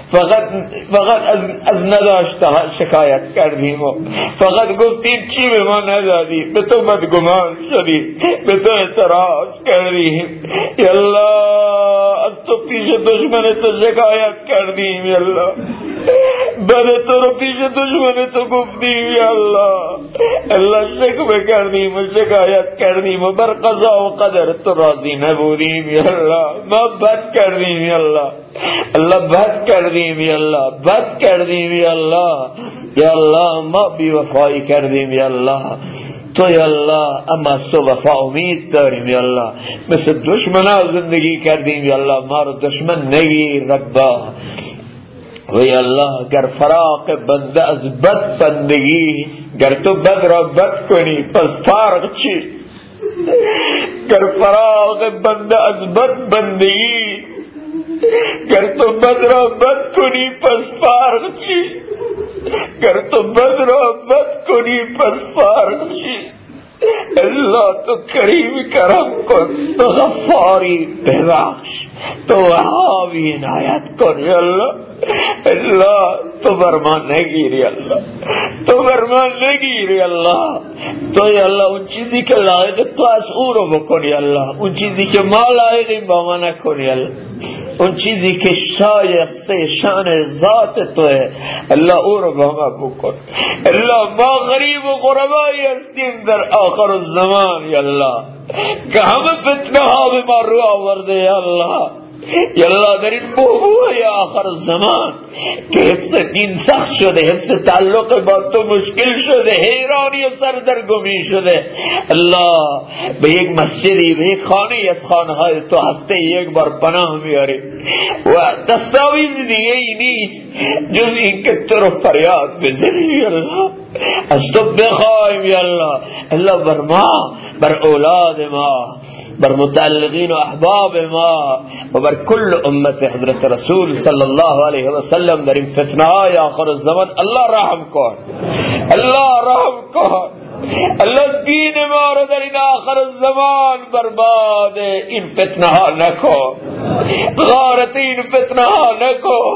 فقط از نداشتها شکایت کردیم و فقط گفتیم چی به ما ندادی، به تو بدگمان شدیم، به تو اعتراض کردیم یا الله. از تو پیش دشمن تو شکایت کردیم یا الله، بد تو رو پیش دشمن تو گفتیم یا الله. الله شکوه کردیم و شکایت کردیم و بر قضا و قدر تو راضی نبودیم یا الله. ما بد کردیم یا الله، الله بد کردیم یا الله، بد کردیم یا الله. یا الله ما بی وفایی کردیم یا الله. تو یا الله اما تو وفا امید داریم یا الله. مثل دشمنا زندگی کردیم یا الله، ما رو دشمن نگیر ربا. و یا الله گر فراق بنده از بد بندگی، گر تو بد را بد کنی پس فرق چیست؟ گر فراق بنده از بد بندگی، گر تو بد را بد کنی پس فرق چیست؟ گر تو بد را بد کنی پس فرق چیست؟ اللہ تو کریم کرم کن، تو غفاری ببخش، تو وهابی عنایت کن یا اللہ. اللہ تو برمان نگیری اللہ، تو برمان نگیری اللہ. تو یا اللہ اون چیزی که لائق تو از او رو بکنی اللہ، اون چیزی که ما لائقیم با ما نکنی اللہ، اون چیزی که شایسته شان ذات تو ہے اللہ او رو با ما بکن. اللہ ما غریب و غربایی هستیم در آخر الزمان یا اللہ، که همه فتنه ها به ما رو آورده یا اللہ. یا اللہ در این بحبوح آخر الزمان که حفظ دین سخت شده، حفظ تعلق با تو مشکل شده، حیرانی و سردرگمی شده، اللہ به یک مسجدی، به یک خانه از خانه های تو هفته یک بار پناه میاری و دستاویز دیگه ای نیست جز این که تو رو فریاد بزنی یا اللہ، از تو بخوایم یا اللہ. اللہ بر ما، بر اولاد ما، بر متعلقین و احباب ما و بر کل امت حضرت رسول صلی اللہ علیہ وسلم در این فتنه های آخر الزمان اللہ رحم کن، اللہ رحم کن. اللہ دین ما رو در این آخر الزمان برباد این فتنه ها نکن، غارت این فتنه ها نکن.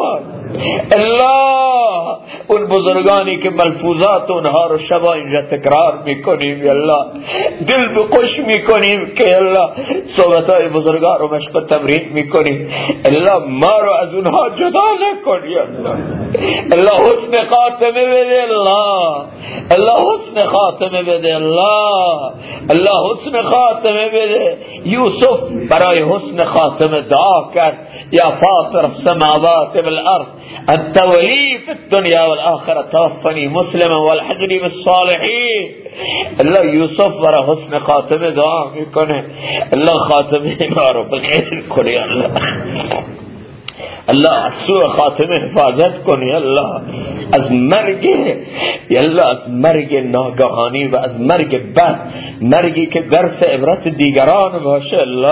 الله اون بزرگانی که ملفوظات اونها رو شبا اینجا تکرار میکنیم یا الله دل بخوش میکنیم که الله صحبتهای بزرگان رو مشق و تمرین میکنیم. الله ما رو از اونها جدا نکن یا الله. الله حسن خاتمه بده الله. الله حسن خاتمه بده الله. الله حسن خاتمه بده. یوسف برای حسن خاتمه دعا کرد یا فاطر السماوات والارض انت ولی فی الدنیا والآخرة توفنی مسلما والحقنی بالصالحین. الله یوسف برای حسن خاتمه دعا میکنه. الله خاتمه ما رو بخیر کنی الله. الله از سوء خاتمه حفاظت کنی الله. از مرگ یا الله از مرگ ناگهانی و از مرگ بد، مرگی که درس عبرت دیگران باشه الله.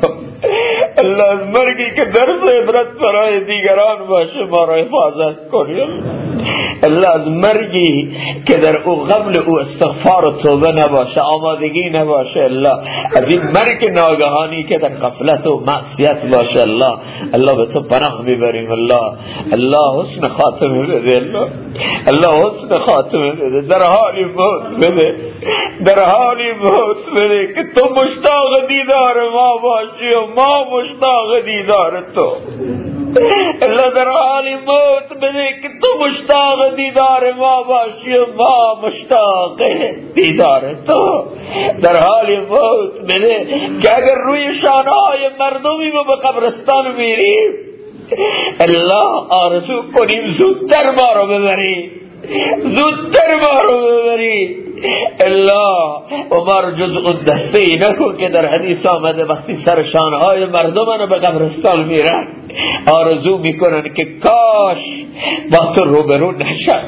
الله از مرگی که درس عبرت برای دیگران باشه ما را حفاظت کنی الله. از مرگی که در او قبل او استغفار و توبه نباشه، آمادگی نباشه الله. از این مرگ ناگهانی که در غفلت و معصیت باشه الله. الله به تو پناه میبریم الله. الله حسن خاتمه بده الله. الله حسن خاتمه بده. در حالی موت بده، در حالی موت بده که تو مشتاق دیدار ما باشی و ما مشتاق دیدار تو. الله در حالی موت بده که تو مشتاق دیدار ما باشی و ما مشتاق دیدار تو. در حالی موت بده که اگر روی شانه‌های مردمی ما به قبرستان میریم الله آرزو کنیم زودتر ما رو ببری، زودتر ما رو ببری الله. و ما رو جز اون دسته ای نکن که در حدیث آمده وقتی سر شانهای مردمان به قبرستان میرن آرزو میکنن که کاش با تو روبرو نشد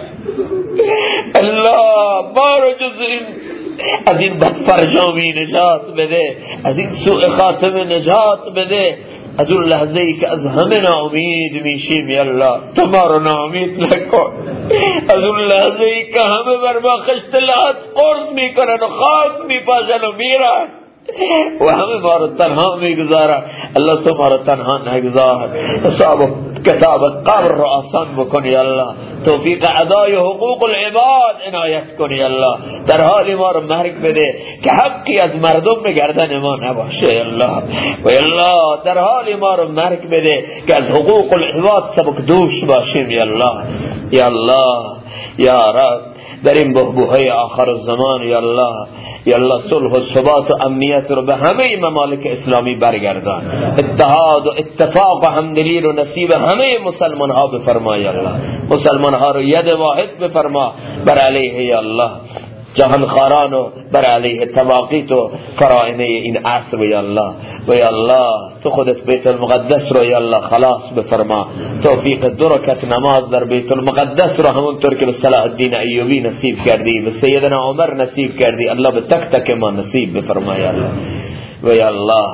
الله. ما رو جز این از این بدفرجامی نجات بده، از این سوء خاتمه نجات بده. از اون لحظه ای که از همه ناامید میشیم یا الله تو ما رو ناامید نکن. از اون لحظه ای که همه بر ما خشت لحظ قرص میکنن و خاک میپاشن و میرن و همه ما رو تنها میگذارن الله تو ما رو تنها نگذار. حساب کتاب قبر رو آسان بکنی الله. توفیق ادای حقوق العباد عنایت کنی الله. در حالی ما رو مرگ بده که حقی از مردم به گردن ما نباشه الله. و الله در حالی ما رو مرگ بده که از حقوق العباد سبک دوش باشیم یا الله. یا الله یا رب در این بحبوهای آخر الزمان یا الله، یا الله صلح و ثبات و امنیت رو به همه ممالک اسلامی برگردان. اتحاد و اتفاق و همدلی رو نصیب همه مسلمان ها بفرما یا الله. مسلمان ها رو ید واحد بفرما بر علیه یا الله جهان خاران و بر علیه تواقیت و فرائنه این عصر یا الله. و یا الله تو خودت بیت المقدس رو یا الله خلاص بفرما. توفیق 2 رکعت نماز در بیت المقدس رو همونطور که به صلاح الدین ایوبی نصیب کردی، به سیدنا عمر نصیب کردی الله به تک تک ما نصیب بفرما یا الله. و یا الله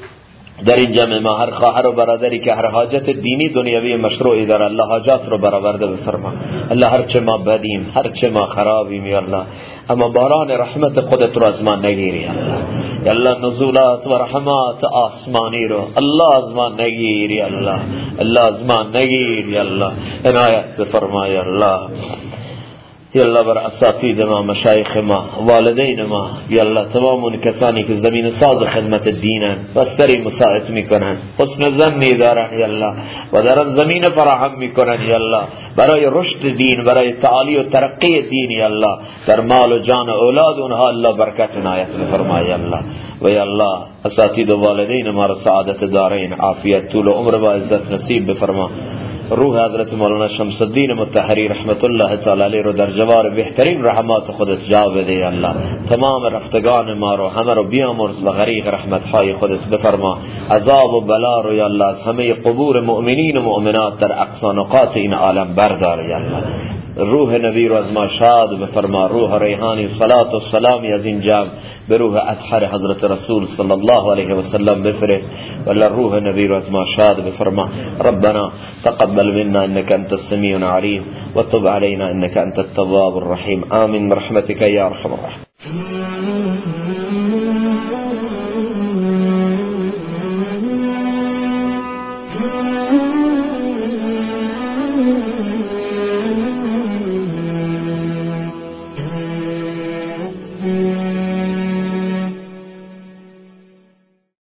در این جمع ما هر خواهر و برادری که هر حاجت دینی دنیوی مشروعی داره الله حاجات رو برآورده بفرما. الله هر چه ما بدیم، هر چه ما خرابیم یا الله، اما باران رحمت خودت رو از ما نگیری الله. یا الله نزولات و رحمات آسمانی رو الله از ما نگیری الله. الله از ما نگیری الله. عنایت بفرما یا الله. یا الله بر اساتید ما، مشایخ ما، والدین ما، یا الله تمام اون کسانی که زمین ساز خدمت دینن بستری مساعد میکنن، حسن ظنی دارن یا الله و در زمین فراهم میکنن یا الله برای رشد دین، برای تعالی و ترقی دین یا الله. در مال و جان و اولاد اونها الله برکت عنایت بفرما یا الله. و یا الله اساتید و والدین ما را سعادت دارین، عافیت، طول و عمر و عزت نصیب بفرما. روح حضرت مولانا شمس الدین مطهری رحمت الله تعالی علیه رو در جوار بهترین رحمات خودت جا بده یا الله. تمام رفتگان ما رو همه رو بیامرز و غریق رحمت های خودت بفرما. عذاب و بلا رو یا الله از همه قبور مؤمنین و مؤمنات در اقصا نقاط این عالم بردار یا الله. روح نبی رو از ما شاد بفرما. روح ریحانی صلات و سلامی از این جمع به روح اطهر حضرت رسول صلی الله علیه و سلم بفرست. ولا روح نبی رو از ما شاد بفرما. ربنا تقبل منا انك انت السميع العليم وتب علينا انك انت التواب الرحيم. آمين برحمتك يا ارحم الراحمين.